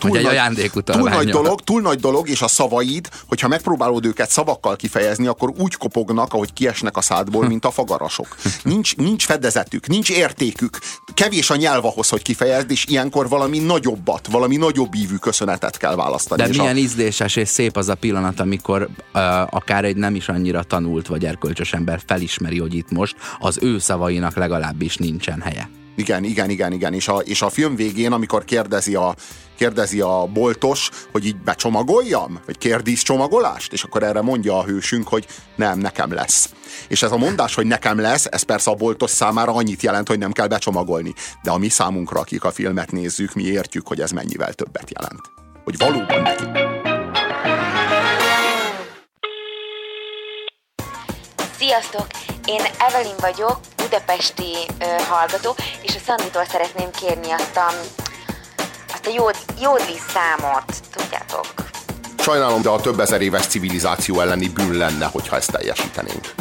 nagy dolog, és a szavaid, hogyha megpróbálod őket szavakkal kifejezni, akkor úgy kopognak, ahogy kiesnek a szádból, mint a fagarasok. Nincs fedezetük, nincs értékük. Kevés a nyelv ahhoz, hogy kifejezd, és ilyenkor valami nagyobbat, valami nagyobb ívű köszönetet kell választani. De milyen ízléses és szép az a pillanat, amikor akár egy nem is annyira tanult vagy erkölcsös ember felismeri, hogy itt most az ő szavainak legalábbis nincsen helye. Igen. És a film végén, amikor kérdezi a boltos, hogy így becsomagoljam? Vagy kérdísz csomagolást? És akkor erre mondja a hősünk, hogy nem, nekem lesz. És ez a mondás, hogy nekem lesz, ez persze a boltos számára annyit jelent, hogy nem kell becsomagolni. De a mi számunkra, akik a filmet nézzük, mi értjük, hogy ez mennyivel többet jelent. Hogy valóban neki. Sziasztok! Én Evelyn vagyok, budapesti hallgató, és a Szanditól szeretném kérni azt a jódli számot, tudjátok? Sajnálom, de a több ezer éves civilizáció elleni bűn lenne, hogyha ezt teljesítenénk.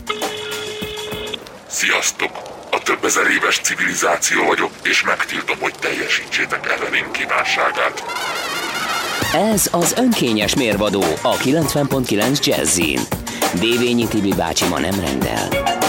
Sziasztok! A több ezer éves civilizáció vagyok, és megtiltom, hogy teljesítsétek Evelyn kívánságát. Ez az önkényes mérvadó a 90.9 Jazzin. Dévényi Tibi bácsi ma nem rendel.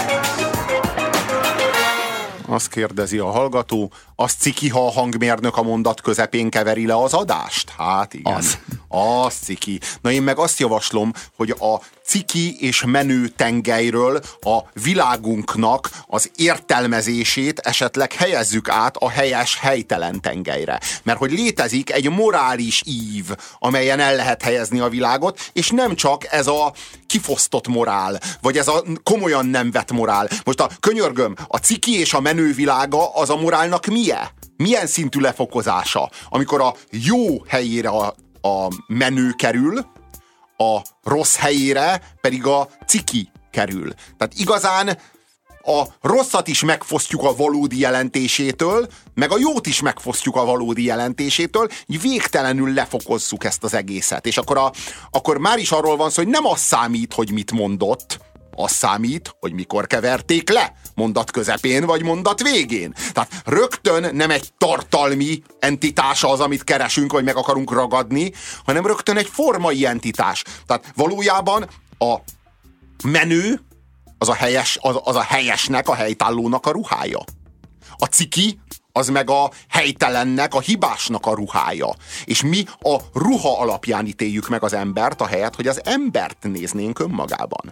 Azt kérdezi a hallgató, az ciki, ha a hangmérnök a mondat közepén keveri le az adást? Hát igen. Az ciki. Na én meg azt javaslom, hogy a ciki és menő tengelyről a világunknak az értelmezését esetleg helyezzük át a helyes, helytelen tengelyre. Mert hogy létezik egy morális ív, amelyen el lehet helyezni a világot, és nem csak ez a kifosztott morál, vagy ez a komolyan nem vett morál. Most a könyörgöm, a ciki és a menő világa az a morálnak milyen szintű lefokozása? Amikor a jó helyére a menő kerül, a rossz helyére pedig a ciki kerül. Tehát igazán a rosszat is megfosztjuk a valódi jelentésétől, meg a jót is megfosztjuk a valódi jelentésétől, így végtelenül lefokozzuk ezt az egészet. És akkor már is arról van szó, hogy nem az számít, hogy mit mondott, az számít, hogy mikor keverték le, mondat közepén vagy mondat végén. Tehát rögtön nem egy tartalmi entitása az, amit keresünk, vagy meg akarunk ragadni, hanem rögtön egy formai entitás. Tehát valójában a menő az a helyesnek, a helytállónak a ruhája. A ciki az meg a helytelennek, a hibásnak a ruhája. És mi a ruha alapján ítéljük meg az embert, ahelyett, hogy az embert néznénk önmagában.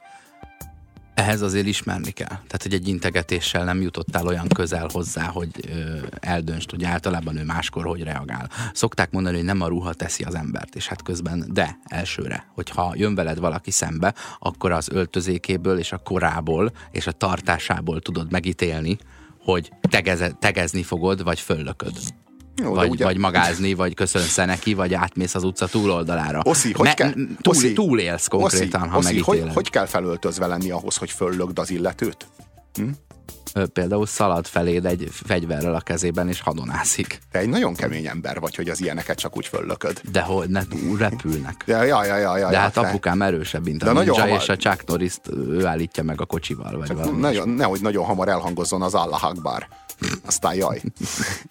Ehhez azért ismerni kell. Tehát, hogy egy integetéssel nem jutottál olyan közel hozzá, hogy eldöntsd, hogy általában ő máskor hogy reagál. Szokták mondani, hogy nem a ruha teszi az embert, és hát közben, de elsőre, hogyha jön veled valaki szembe, akkor az öltözékéből és a korából és a tartásából tudod megítélni, hogy tegezni fogod, vagy föllököd. Jó, vagy magázni, vagy köszönsz neki, vagy átmész az utca túloldalára. Túlélsz konkrétan, ha megítéled. Hogy kell felöltözve lenni ahhoz, hogy föllögd az illetőt? Például szalad feléd egy fegyverrel a kezében, és hadonászik. Te egy nagyon kemény ember vagy, hogy az ilyeneket csak úgy föllököd. Dehogy, ne repülnek. Ja, de hát apukám erősebb, mint a ninja, és a Chuck Norris-t ő állítja meg a kocsival. Vagy valami. Nehogy nagyon hamar elhangozzon az Allah Akbar. Aztán jaj.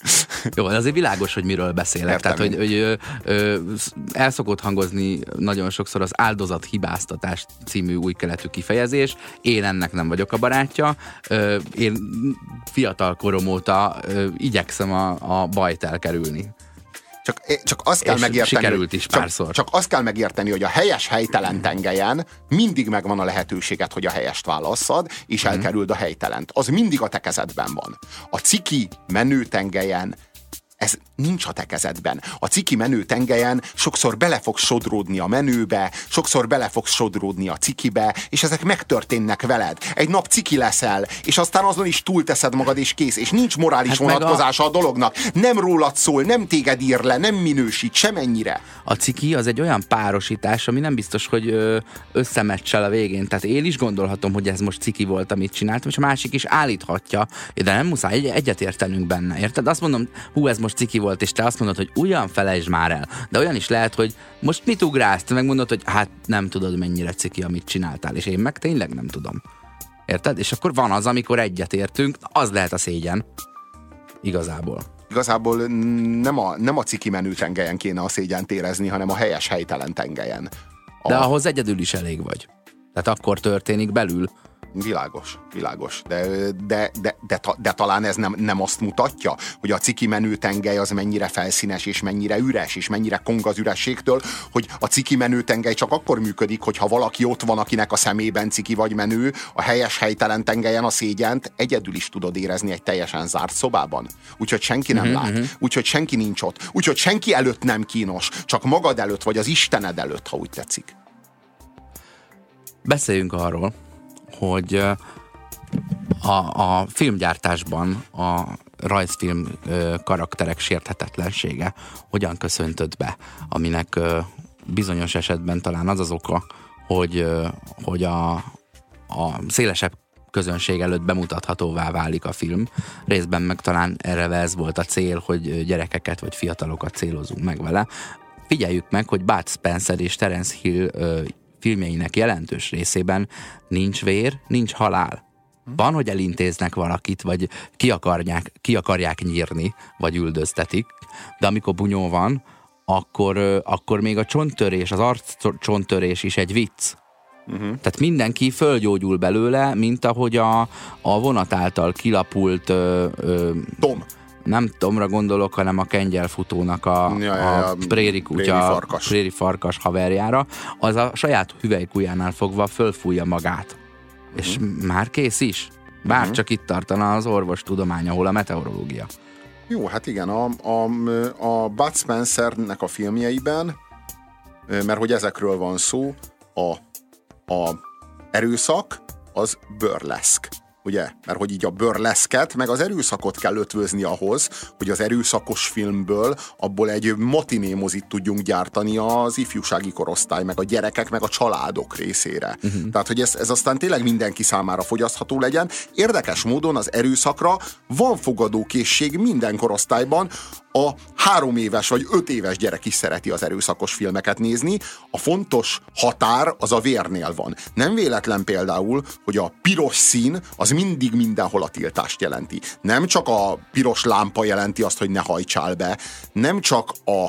Jó, azért világos, hogy miről beszélek. Értem. Tehát, hogy el szokott hangozni nagyon sokszor az áldozat hibáztatás című új keletű kifejezés. Én ennek nem vagyok a barátja. Én fiatal korom óta igyekszem a bajt elkerülni. Csak azt kell megérteni, sikerült is párszor. Csak azt kell megérteni, hogy a helyes helytelen tengelyen mindig megvan a lehetőséged, hogy a helyest válasszad, és elkerüld a helytelent. Az mindig a te kezedben van. A ciki menő tengelyen ez nincs a te kezedben. A ciki menő tengelyen sokszor bele fogsz sodródni a menőbe, sokszor bele fogsz sodródni a cikibe, és ezek megtörténnek veled. Egy nap ciki leszel, és aztán azon is túlteszed magad, és kész, és nincs morális vonatkozása a dolognak. Nem rólad szól, nem téged ír le, nem minősít semennyire. A ciki az egy olyan párosítás, ami nem biztos, hogy összemeccsel a végén. Tehát én is gondolhatom, hogy ez most ciki volt, amit csináltam, és a másik is állíthatja, de nem muszáj egyetértenünk benne. Érted? Azt mondom, ez most ciki volt, és te azt mondod, hogy ugyan felejtsd már el. De olyan is lehet, hogy most mit ugrálsz? Te megmondod, hogy hát nem tudod, mennyire ciki, amit csináltál, és én meg tényleg nem tudom. Érted? És akkor van az, amikor egyetértünk, az lehet a szégyen. Igazából nem a ciki menő tengelyen kéne a szégyent érezni, hanem a helyes helytelen tengelyen. De ahhoz egyedül is elég vagy. Tehát akkor történik belül. Világos. De talán ez nem azt mutatja, hogy a ciki menő tengely az mennyire felszínes, és mennyire üres, és mennyire kong az ürességtől, hogy a ciki menő tengely csak akkor működik, hogyha valaki ott van, akinek a szemében ciki vagy menő, a helyes helytelen tengelyen a szégyent egyedül is tudod érezni egy teljesen zárt szobában. Úgyhogy senki nem lát, úgyhogy senki nincs ott, úgyhogy senki előtt nem kínos, csak magad előtt, vagy az Istened előtt, ha úgy tetszik. Beszéljünk arról, hogy a filmgyártásban a rajzfilm karakterek sérthetetlensége hogyan köszöntött be, aminek bizonyos esetben talán az oka, hogy a szélesebb közönség előtt bemutathatóvá válik a film. Részben meg talán erre ez volt a cél, hogy gyerekeket vagy fiatalokat célozunk meg vele. Figyeljük meg, hogy Bud Spencer és Terence Hill filmjeinek jelentős részében nincs vér, nincs halál. Van, hogy elintéznek valakit, vagy ki akarják nyírni, vagy üldöztetik, de amikor bunyó van, akkor még a csonttörés, az arcccsonttörés is egy vicc. Tehát mindenki fölgyógyul belőle, mint ahogy a vonat által kilapult Tom. Nem Tomra gondolok, hanem a kengyelfutónak a préri kutya, préri farkas haverjára, az a saját hüvelykujjánál fogva fölfújja magát. És már kész is. Bár csak itt tartana az orvostudomány, ahol a meteorológia. Jó, hát igen, a Bud Spencernek a filmjeiben, mert hogy ezekről van szó, a erőszak az burleszk. Ugye? Mert hogy így a burleszket, meg az erőszakot kell ötvözni ahhoz, hogy az erőszakos filmből abból egy matiné mozit tudjunk gyártani az ifjúsági korosztály, meg a gyerekek, meg a családok részére. Tehát, hogy ez aztán tényleg mindenki számára fogyasztható legyen. Érdekes módon az erőszakra van fogadókészség minden korosztályban. A 3 éves vagy 5 éves gyerek is szereti az erőszakos filmeket nézni. A fontos határ az a vérnél van. Nem véletlen például, hogy a piros szín az mindig mindenhol a tiltást jelenti. Nem csak a piros lámpa jelenti azt, hogy ne hajtsál be. Nem csak a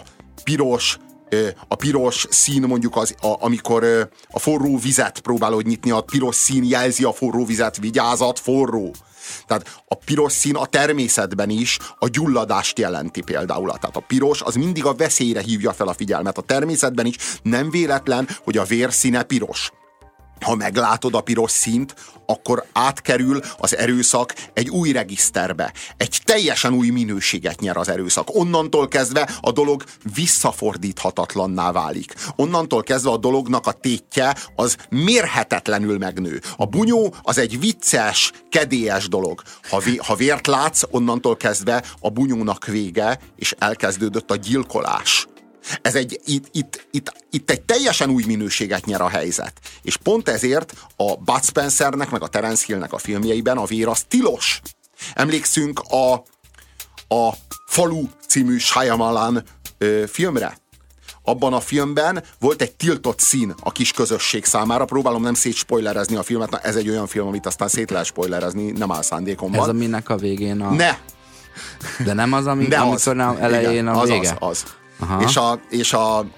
piros szín, mondjuk amikor a forró vizet próbálod nyitni, a piros szín jelzi a forró vizet, vigyázat, forró. Tehát a piros szín a természetben is a gyulladást jelenti például. Tehát a piros az mindig a veszélyre hívja fel a figyelmet. A természetben is nem véletlen, hogy a vérszíne piros. Ha meglátod a piros színt, akkor átkerül az erőszak egy új regiszterbe. Egy teljesen új minőséget nyer az erőszak. Onnantól kezdve a dolog visszafordíthatatlanná válik. Onnantól kezdve a dolognak a tétje az mérhetetlenül megnő. A bunyó az egy vicces, kedélyes dolog. Ha vért látsz, onnantól kezdve a bunyónak vége, és elkezdődött a gyilkolás. Itt egy teljesen új minőséget nyer a helyzet. És pont ezért a Bud Spencernek, meg a Terence Hillnek a filmjeiben a vér az tilos. Emlékszünk a Falu című Shyamalan filmre? Abban a filmben volt egy tiltott szín a kis közösség számára. Próbálom nem szétspoilerezni a filmet. Na, ez egy olyan film, amit aztán szét lehet spoilerezni, nem áll szándékomban. Ez aminek a végén Ne! De nem az, amikor elején a vége? Az. És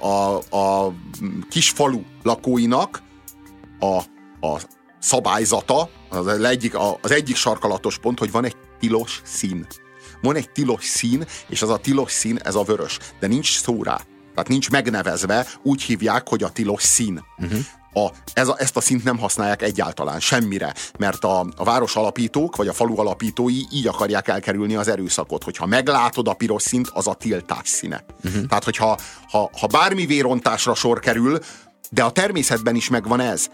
a kis falu lakóinak a szabályzata, az egyik sarkalatos pont, hogy van egy tilos szín. Van egy tilos szín, és az a tilos szín, ez a vörös. De nincs szó rá. Tehát nincs megnevezve, úgy hívják, hogy a tilos szín. Ezt a színt nem használják egyáltalán semmire, mert a város alapítók, vagy a falu alapítói így akarják elkerülni az erőszakot, hogyha meglátod a piros színt, az a tiltás színe. Tehát, hogyha bármi vérontásra sor kerül, de a természetben is megvan ez.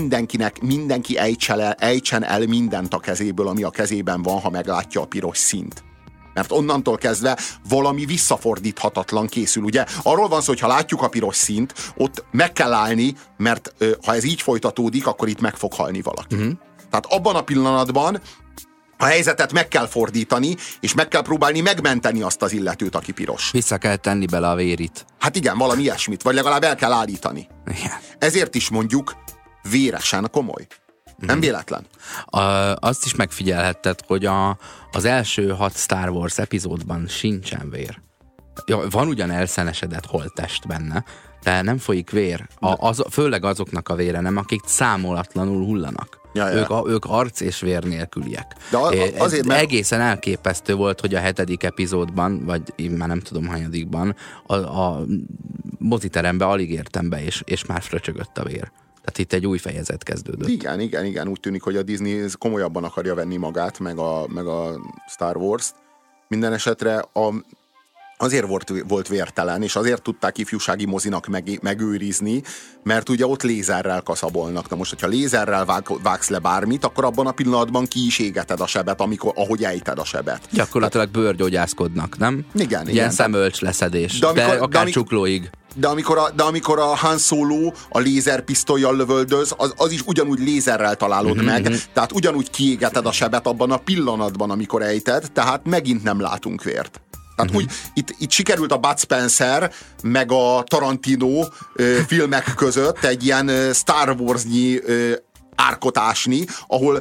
Mindenki ejtsen el mindent a kezéből, ami a kezében van, ha meglátja a piros színt. Mert onnantól kezdve valami visszafordíthatatlan készül. Ugye arról van szó, hogy ha látjuk a piros színt, ott meg kell állni, mert ha ez így folytatódik, akkor itt meg fog halni valaki. Tehát abban a pillanatban a helyzetet meg kell fordítani, és meg kell próbálni megmenteni azt az illetőt, aki piros. Vissza kell tenni bele a vérit. Hát igen, valami ilyesmit, vagy legalább el kell állítani. Igen. Ezért is mondjuk véresen komoly. Nem véletlen. Azt is megfigyelhetted, hogy az első 6 Star Wars epizódban sincsen vér. Van ugyan elszenesedett holttest benne, de nem folyik vér. Főleg azoknak a vére nem, akik számolatlanul hullanak. Ők arc és vér nélküliek. De azért, mert egészen elképesztő volt, hogy a 7. epizódban, vagy én már nem tudom hanyadikban, a moziterembe alig értem be, és már fröcsögött a vér. Tehát itt egy új fejezet kezdődött. Igen. Úgy tűnik, hogy a Disney komolyabban akarja venni magát, meg a Star Wars-t. Minden esetre azért volt vértelen, és azért tudták ifjúsági mozinak megőrizni, mert ugye ott lézerrel kaszabolnak. Na most, hogyha lézerrel vágsz le bármit, akkor abban a pillanatban ki is égeted a sebet, ahogy ejted a sebet. Gyakorlatilag bőrgyógyászkodnak, nem? Igen. Ilyen szemölcs leszedés, de akár csuklóig. De amikor a Han Solo a lézerpisztollyal lövöldöz, az is ugyanúgy lézerrel találod meg, tehát ugyanúgy kiégeted a sebet abban a pillanatban, amikor ejted, tehát megint nem látunk vért. Tehát úgy, itt sikerült a Bud Spencer meg a Tarantino filmek között egy ilyen Star Wars-nyi árkot ásni, ahol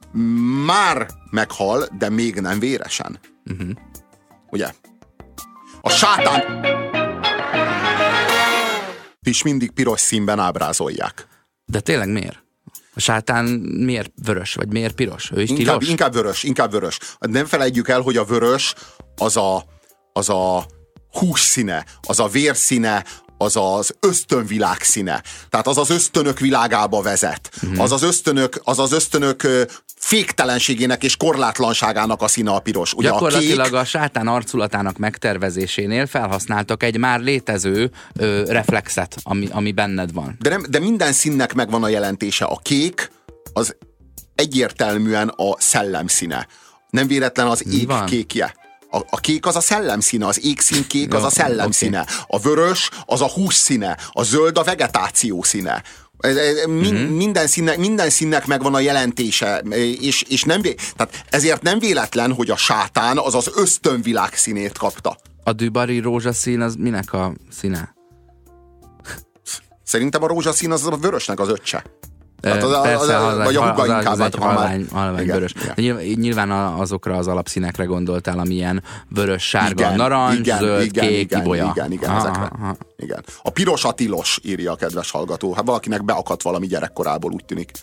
már meghal, de még nem véresen. Ugye? A sátán is mindig piros színben ábrázolják. De tényleg miért? A sátán miért vörös, vagy miért piros? Ő is tilos? Inkább vörös. Nem felejtjük el, hogy a vörös az a hús színe, az a vér színe, az az ösztönvilág színe. Tehát az az ösztönök világába vezet. Az az ösztönök féktelenségének és korlátlanságának a színe a piros. Ugye gyakorlatilag a sátán arculatának megtervezésénél felhasználtak egy már létező reflexet, ami benned van. De minden színnek megvan a jelentése. A kék az egyértelműen a szellem színe. Nem véletlen az ég kékje. A kék az a szellemszíne, az égszín kék az a szellemszíne. A vörös az a hús színe, a zöld a vegetáció színe. Minden színnek megvan a jelentése, és tehát ezért nem véletlen, hogy a sátán az az ösztönvilág színét kapta. A Dubari rózsaszín az minek a színe? Szerintem a rózsaszín az a vörösnek az öccse. Persze, vagy a húga inkább. Az egy halvány vörös. Nyilván azokra az alapszínekre gondoltál, amilyen vörös, sárga, narancs, zöld, kék, ibolya. Igen, ezekre. Igen. A piros a tilos, írja a kedves hallgató. Hát valakinek beakadt valami gyerekkorából, úgy tűnik.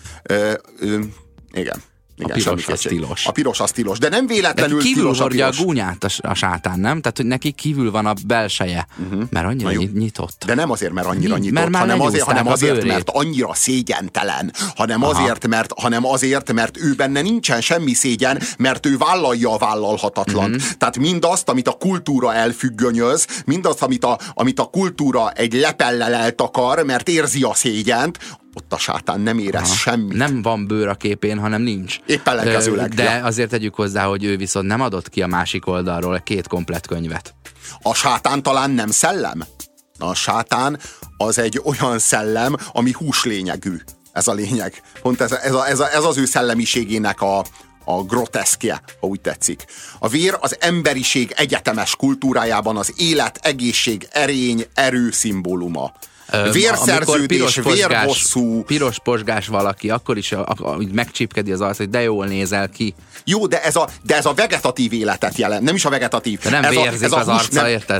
Igen. A piros az tilos. A piros az tilos, de nem véletlenül kívül tilos a piros. a gúnyát a sátán, nem? Tehát, hogy neki kívül van a belseje, mert annyira nyitott. De nem azért, mert annyira nyitott, hanem azért, mert annyira szégyentelen, hanem azért, mert ő benne nincsen semmi szégyen, mert ő vállalja a vállalhatatlan. Tehát mindazt, amit a kultúra elfüggönyöz, mindazt, amit a kultúra egy lepellel eltakar, mert érzi a szégyent, ott a sátán nem érez semmit. Nem van bőr a képén, hanem nincs. Épp ellenkezőleg. De azért tegyük hozzá, hogy ő viszont nem adott ki a másik oldalról 2 komplett könyvet. A sátán talán nem szellem? A sátán az egy olyan szellem, ami húslényegű. Ez a lényeg. Pont ez az ő szellemiségének a groteszkje, ha úgy tetszik. A vér az emberiség egyetemes kultúrájában az élet, egészség, erény, erő szimbóluma. Vérszerződés, vérbosszú. Piros posgás valaki, akkor is úgy megcsípkedi az arc, hogy de jól nézel ki. Jó, de ez a vegetatív életet jelent. Nem is a vegetatív. De nem vérzik az arca, érted?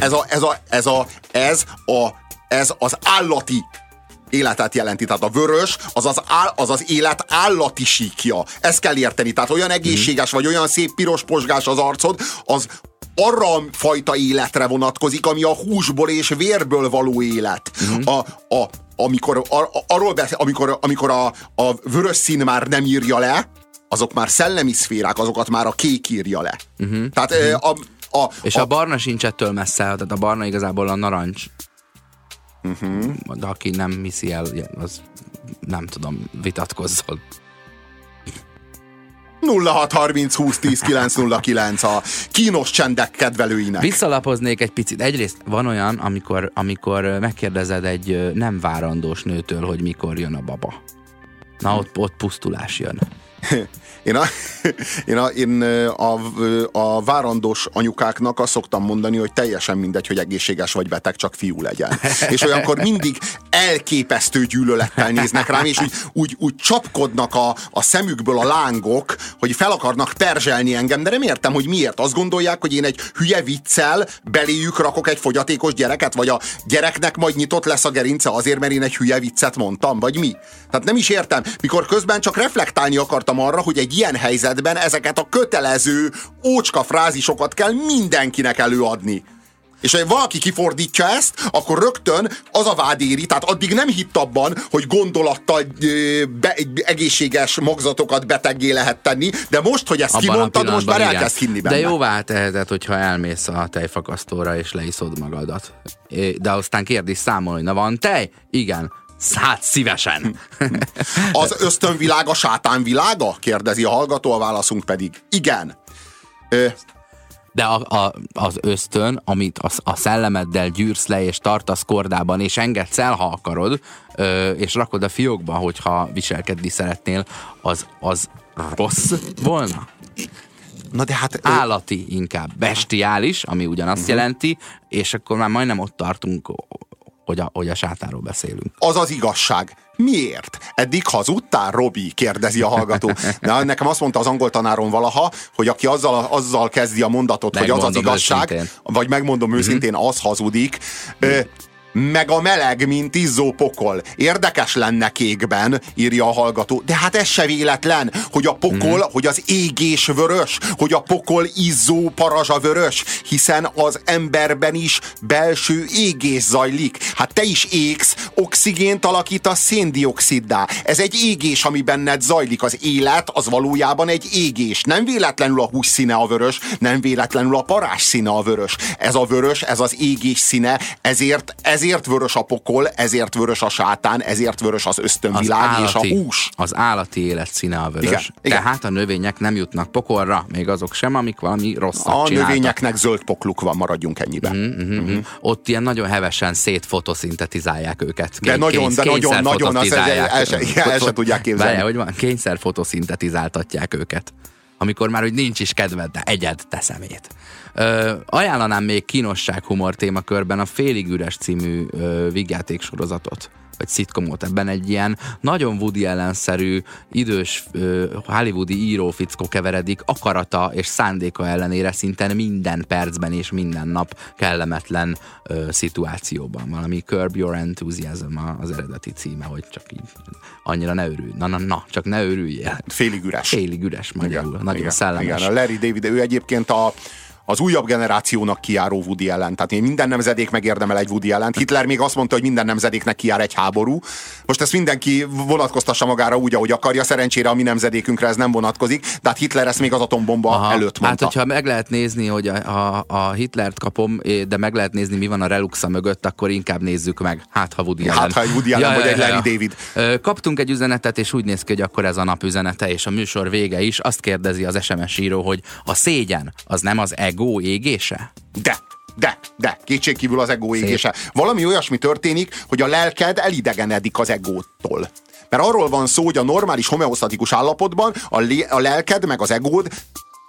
Ez az állati életet jelenti. Tehát a vörös az az élet állati síkja. Ezt kell érteni. Tehát olyan egészséges, vagy olyan szép piros posgás az arcod, az arra a fajta életre vonatkozik, ami a húsból és vérből való élet. Amikor a vörös szín már nem írja le, azok már szellemi szférák, azokat már a kék írja le. Tehát és a barna sincs ettől messze, tehát a barna igazából a narancs. De aki nem hiszi el, az nem tudom, vitatkozzon. 0630 20 10 909 a kínos csendek kedvelőinek. Visszalapoznék egy picit. Egyrészt van olyan, amikor megkérdezed egy nem várandós nőtől, hogy mikor jön a baba. Na, ott pusztulás jön. Én a várandós anyukáknak azt szoktam mondani, hogy teljesen mindegy, hogy egészséges vagy beteg, csak fiú legyen. És olyankor mindig elképesztő gyűlölettel néznek rám, és úgy csapkodnak a szemükből a lángok, hogy fel akarnak perzselni engem, de nem értem, hogy miért. Azt gondolják, hogy én egy hülye viccel beléjük rakok egy fogyatékos gyereket, vagy a gyereknek majd nyitott lesz a gerince azért, mert én egy hülye viccet mondtam, vagy mi? Tehát nem is értem, mikor közben csak reflektálni akartam arra, hogy egy ilyen helyzetben ezeket a kötelező ócska frázisokat kell mindenkinek előadni. És ha valaki kifordítja ezt, akkor rögtön az a vád éri, tehát addig nem hitt abban, hogy gondolattal egészséges magzatokat beteggé lehet tenni, de most, hogy ezt abban kimondtad, most már elkezd hinni benne. De jóvá teheted, hogyha elmész a tejfakasztóra és leiszod magadat. De aztán kérd is számolni, na van tej? Igen. Hát szívesen. Az ösztönvilág a sátánvilága? Kérdezi a hallgató, a válaszunk pedig igen. De az ösztön, amit a szellemeddel gyűrsz le, és tartasz kordában, és engedsz el, ha akarod, és rakod a fiókba, hogyha viselkedni szeretnél, az rossz volna? Na de hát... Állati inkább. Bestiális, ami ugyanazt jelenti, és akkor már majdnem ott tartunk, hogy a sátáról beszélünk. Az az igazság. Miért? Eddig hazudtál, Robi? Kérdezi a hallgató. De nekem azt mondta az angol tanárom valaha, hogy aki azzal kezdi a mondatot, megmondom, hogy az igazság, őszintén. Vagy megmondom őszintén, az hazudik. Meg a meleg, mint izzó pokol. Érdekes lenne kékben, írja a hallgató. De hát ez se véletlen, hogy a pokol, hogy az égés vörös, hogy a pokol izzó parazsa vörös, hiszen az emberben is belső égés zajlik. Hát te is égsz, oxigént alakítasz széndioxiddá. Ez egy égés, ami benned zajlik. Az élet az valójában egy égés. Nem véletlenül a hús színe a vörös, nem véletlenül a parázs színe a vörös. Ez a vörös, ez az égés színe, ezért vörös a pokol, ezért vörös a sátán, ezért vörös az ösztönvilág és a hús. Az állati élet színe a vörös. Igen. Tehát a növények nem jutnak pokolra, még azok sem, amik valami rosszat csináltak. A növényeknek zöld pokluk van, maradjunk ennyiben. Ott ilyen nagyon hevesen szétfotoszintetizálják őket. De nagyon, el se tudják képzelni. Várjál, hogy van, kényszer fotoszintetizáltatják őket. Amikor már úgy nincs is kedved, de egyed te szemét. Ajánlanám még kínosság humor témakörben a Félig üres című vígjáték sorozatot, vagy szitkomot. Ebben egy ilyen nagyon Woody Allen-szerű, idős hollywoodi írófickó keveredik akarata és szándéka ellenére szinte minden percben és minden nap kellemetlen szituációban. Valami Curb Your Enthusiasm az eredeti címe, hogy csak így annyira ne örülj. Csak ne örüljél. Félig üres. Félig üres magyarul. Nagyon szellemes. Igen, a Larry David, ő egyébként az újabb generációnak kijáró Woody Allen. Tehát minden nemzedék megérdemel egy Woody Allent. Hitler még azt mondta, hogy minden nemzedéknek kijár egy háború. Most ezt mindenki vonatkoztassa magára úgy, ahogy akarja. Szerencsére a mi nemzedékünkre ez nem vonatkozik, de hát Hitler ezt még az atombomba előtt mondta. Hát, hogyha meg lehet nézni, hogy a Hitlert kapom, de meg lehet nézni, mi van a Reluxa mögött, akkor inkább nézzük meg. Hát, ha Woody Allen. Hát, ha egy Woody Allen, vagy egy Larry David. Kaptunk egy üzenetet, és úgy néz ki, hogy akkor ez a nap üzenete, és a műsor vége is. Azt kérdezi az SMS író, hogy a szégyen az nem az ego égése? De, kétségkívül az ego égése. Valami olyasmi történik, hogy a lelked elidegenedik az egótól. Mert arról van szó, hogy a normális homeosztatikus állapotban a lelked meg az egód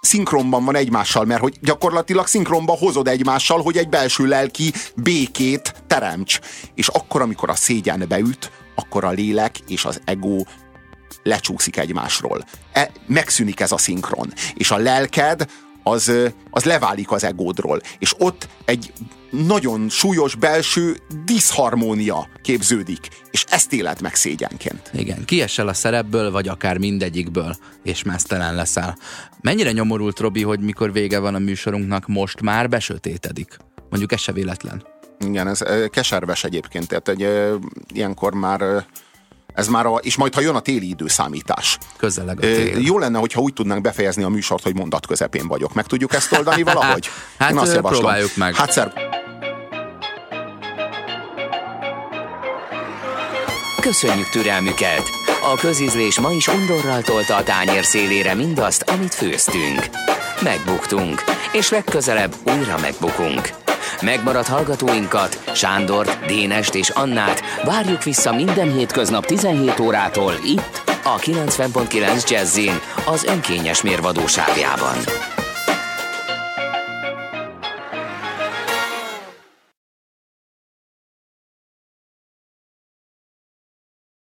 szinkronban van egymással, mert hogy gyakorlatilag szinkronban hozod egymással, hogy egy belső lelki békét teremts. És akkor, amikor a szégyen beüt, akkor a lélek és az ego lecsúszik egymásról. Megszűnik ez a szinkron. És a lelked az leválik az egódról. És ott egy nagyon súlyos belső diszharmónia képződik. És ezt éled meg szégyenként. Igen, kiesel a szerepből, vagy akár mindegyikből, és meztelen leszel. Mennyire nyomorult, Robi, hogy mikor vége van a műsorunknak, most már besötétedik? Mondjuk ez se véletlen. Igen, ez keserves egyébként. Tehát ilyenkor már... Ez már és majd, ha jön a téli időszámítás. Közeleg a tél. Jó lenne, hogyha úgy tudnánk befejezni a műsort, hogy mondat közepén vagyok. Meg tudjuk ezt oldani valahogy? Hát én azt javaslom. Próbáljuk meg. Köszönjük türelmüket! A közízlés ma is undorral tolta a tányér szélére mindazt, amit főztünk. Megbuktunk, és legközelebb újra megbukunk. Megmaradt hallgatóinkat, Sándort, Dénest és Annát várjuk vissza minden hétköznap 17 órától itt, a 90.9 Jazzin, az önkényes mérvadó sávjában.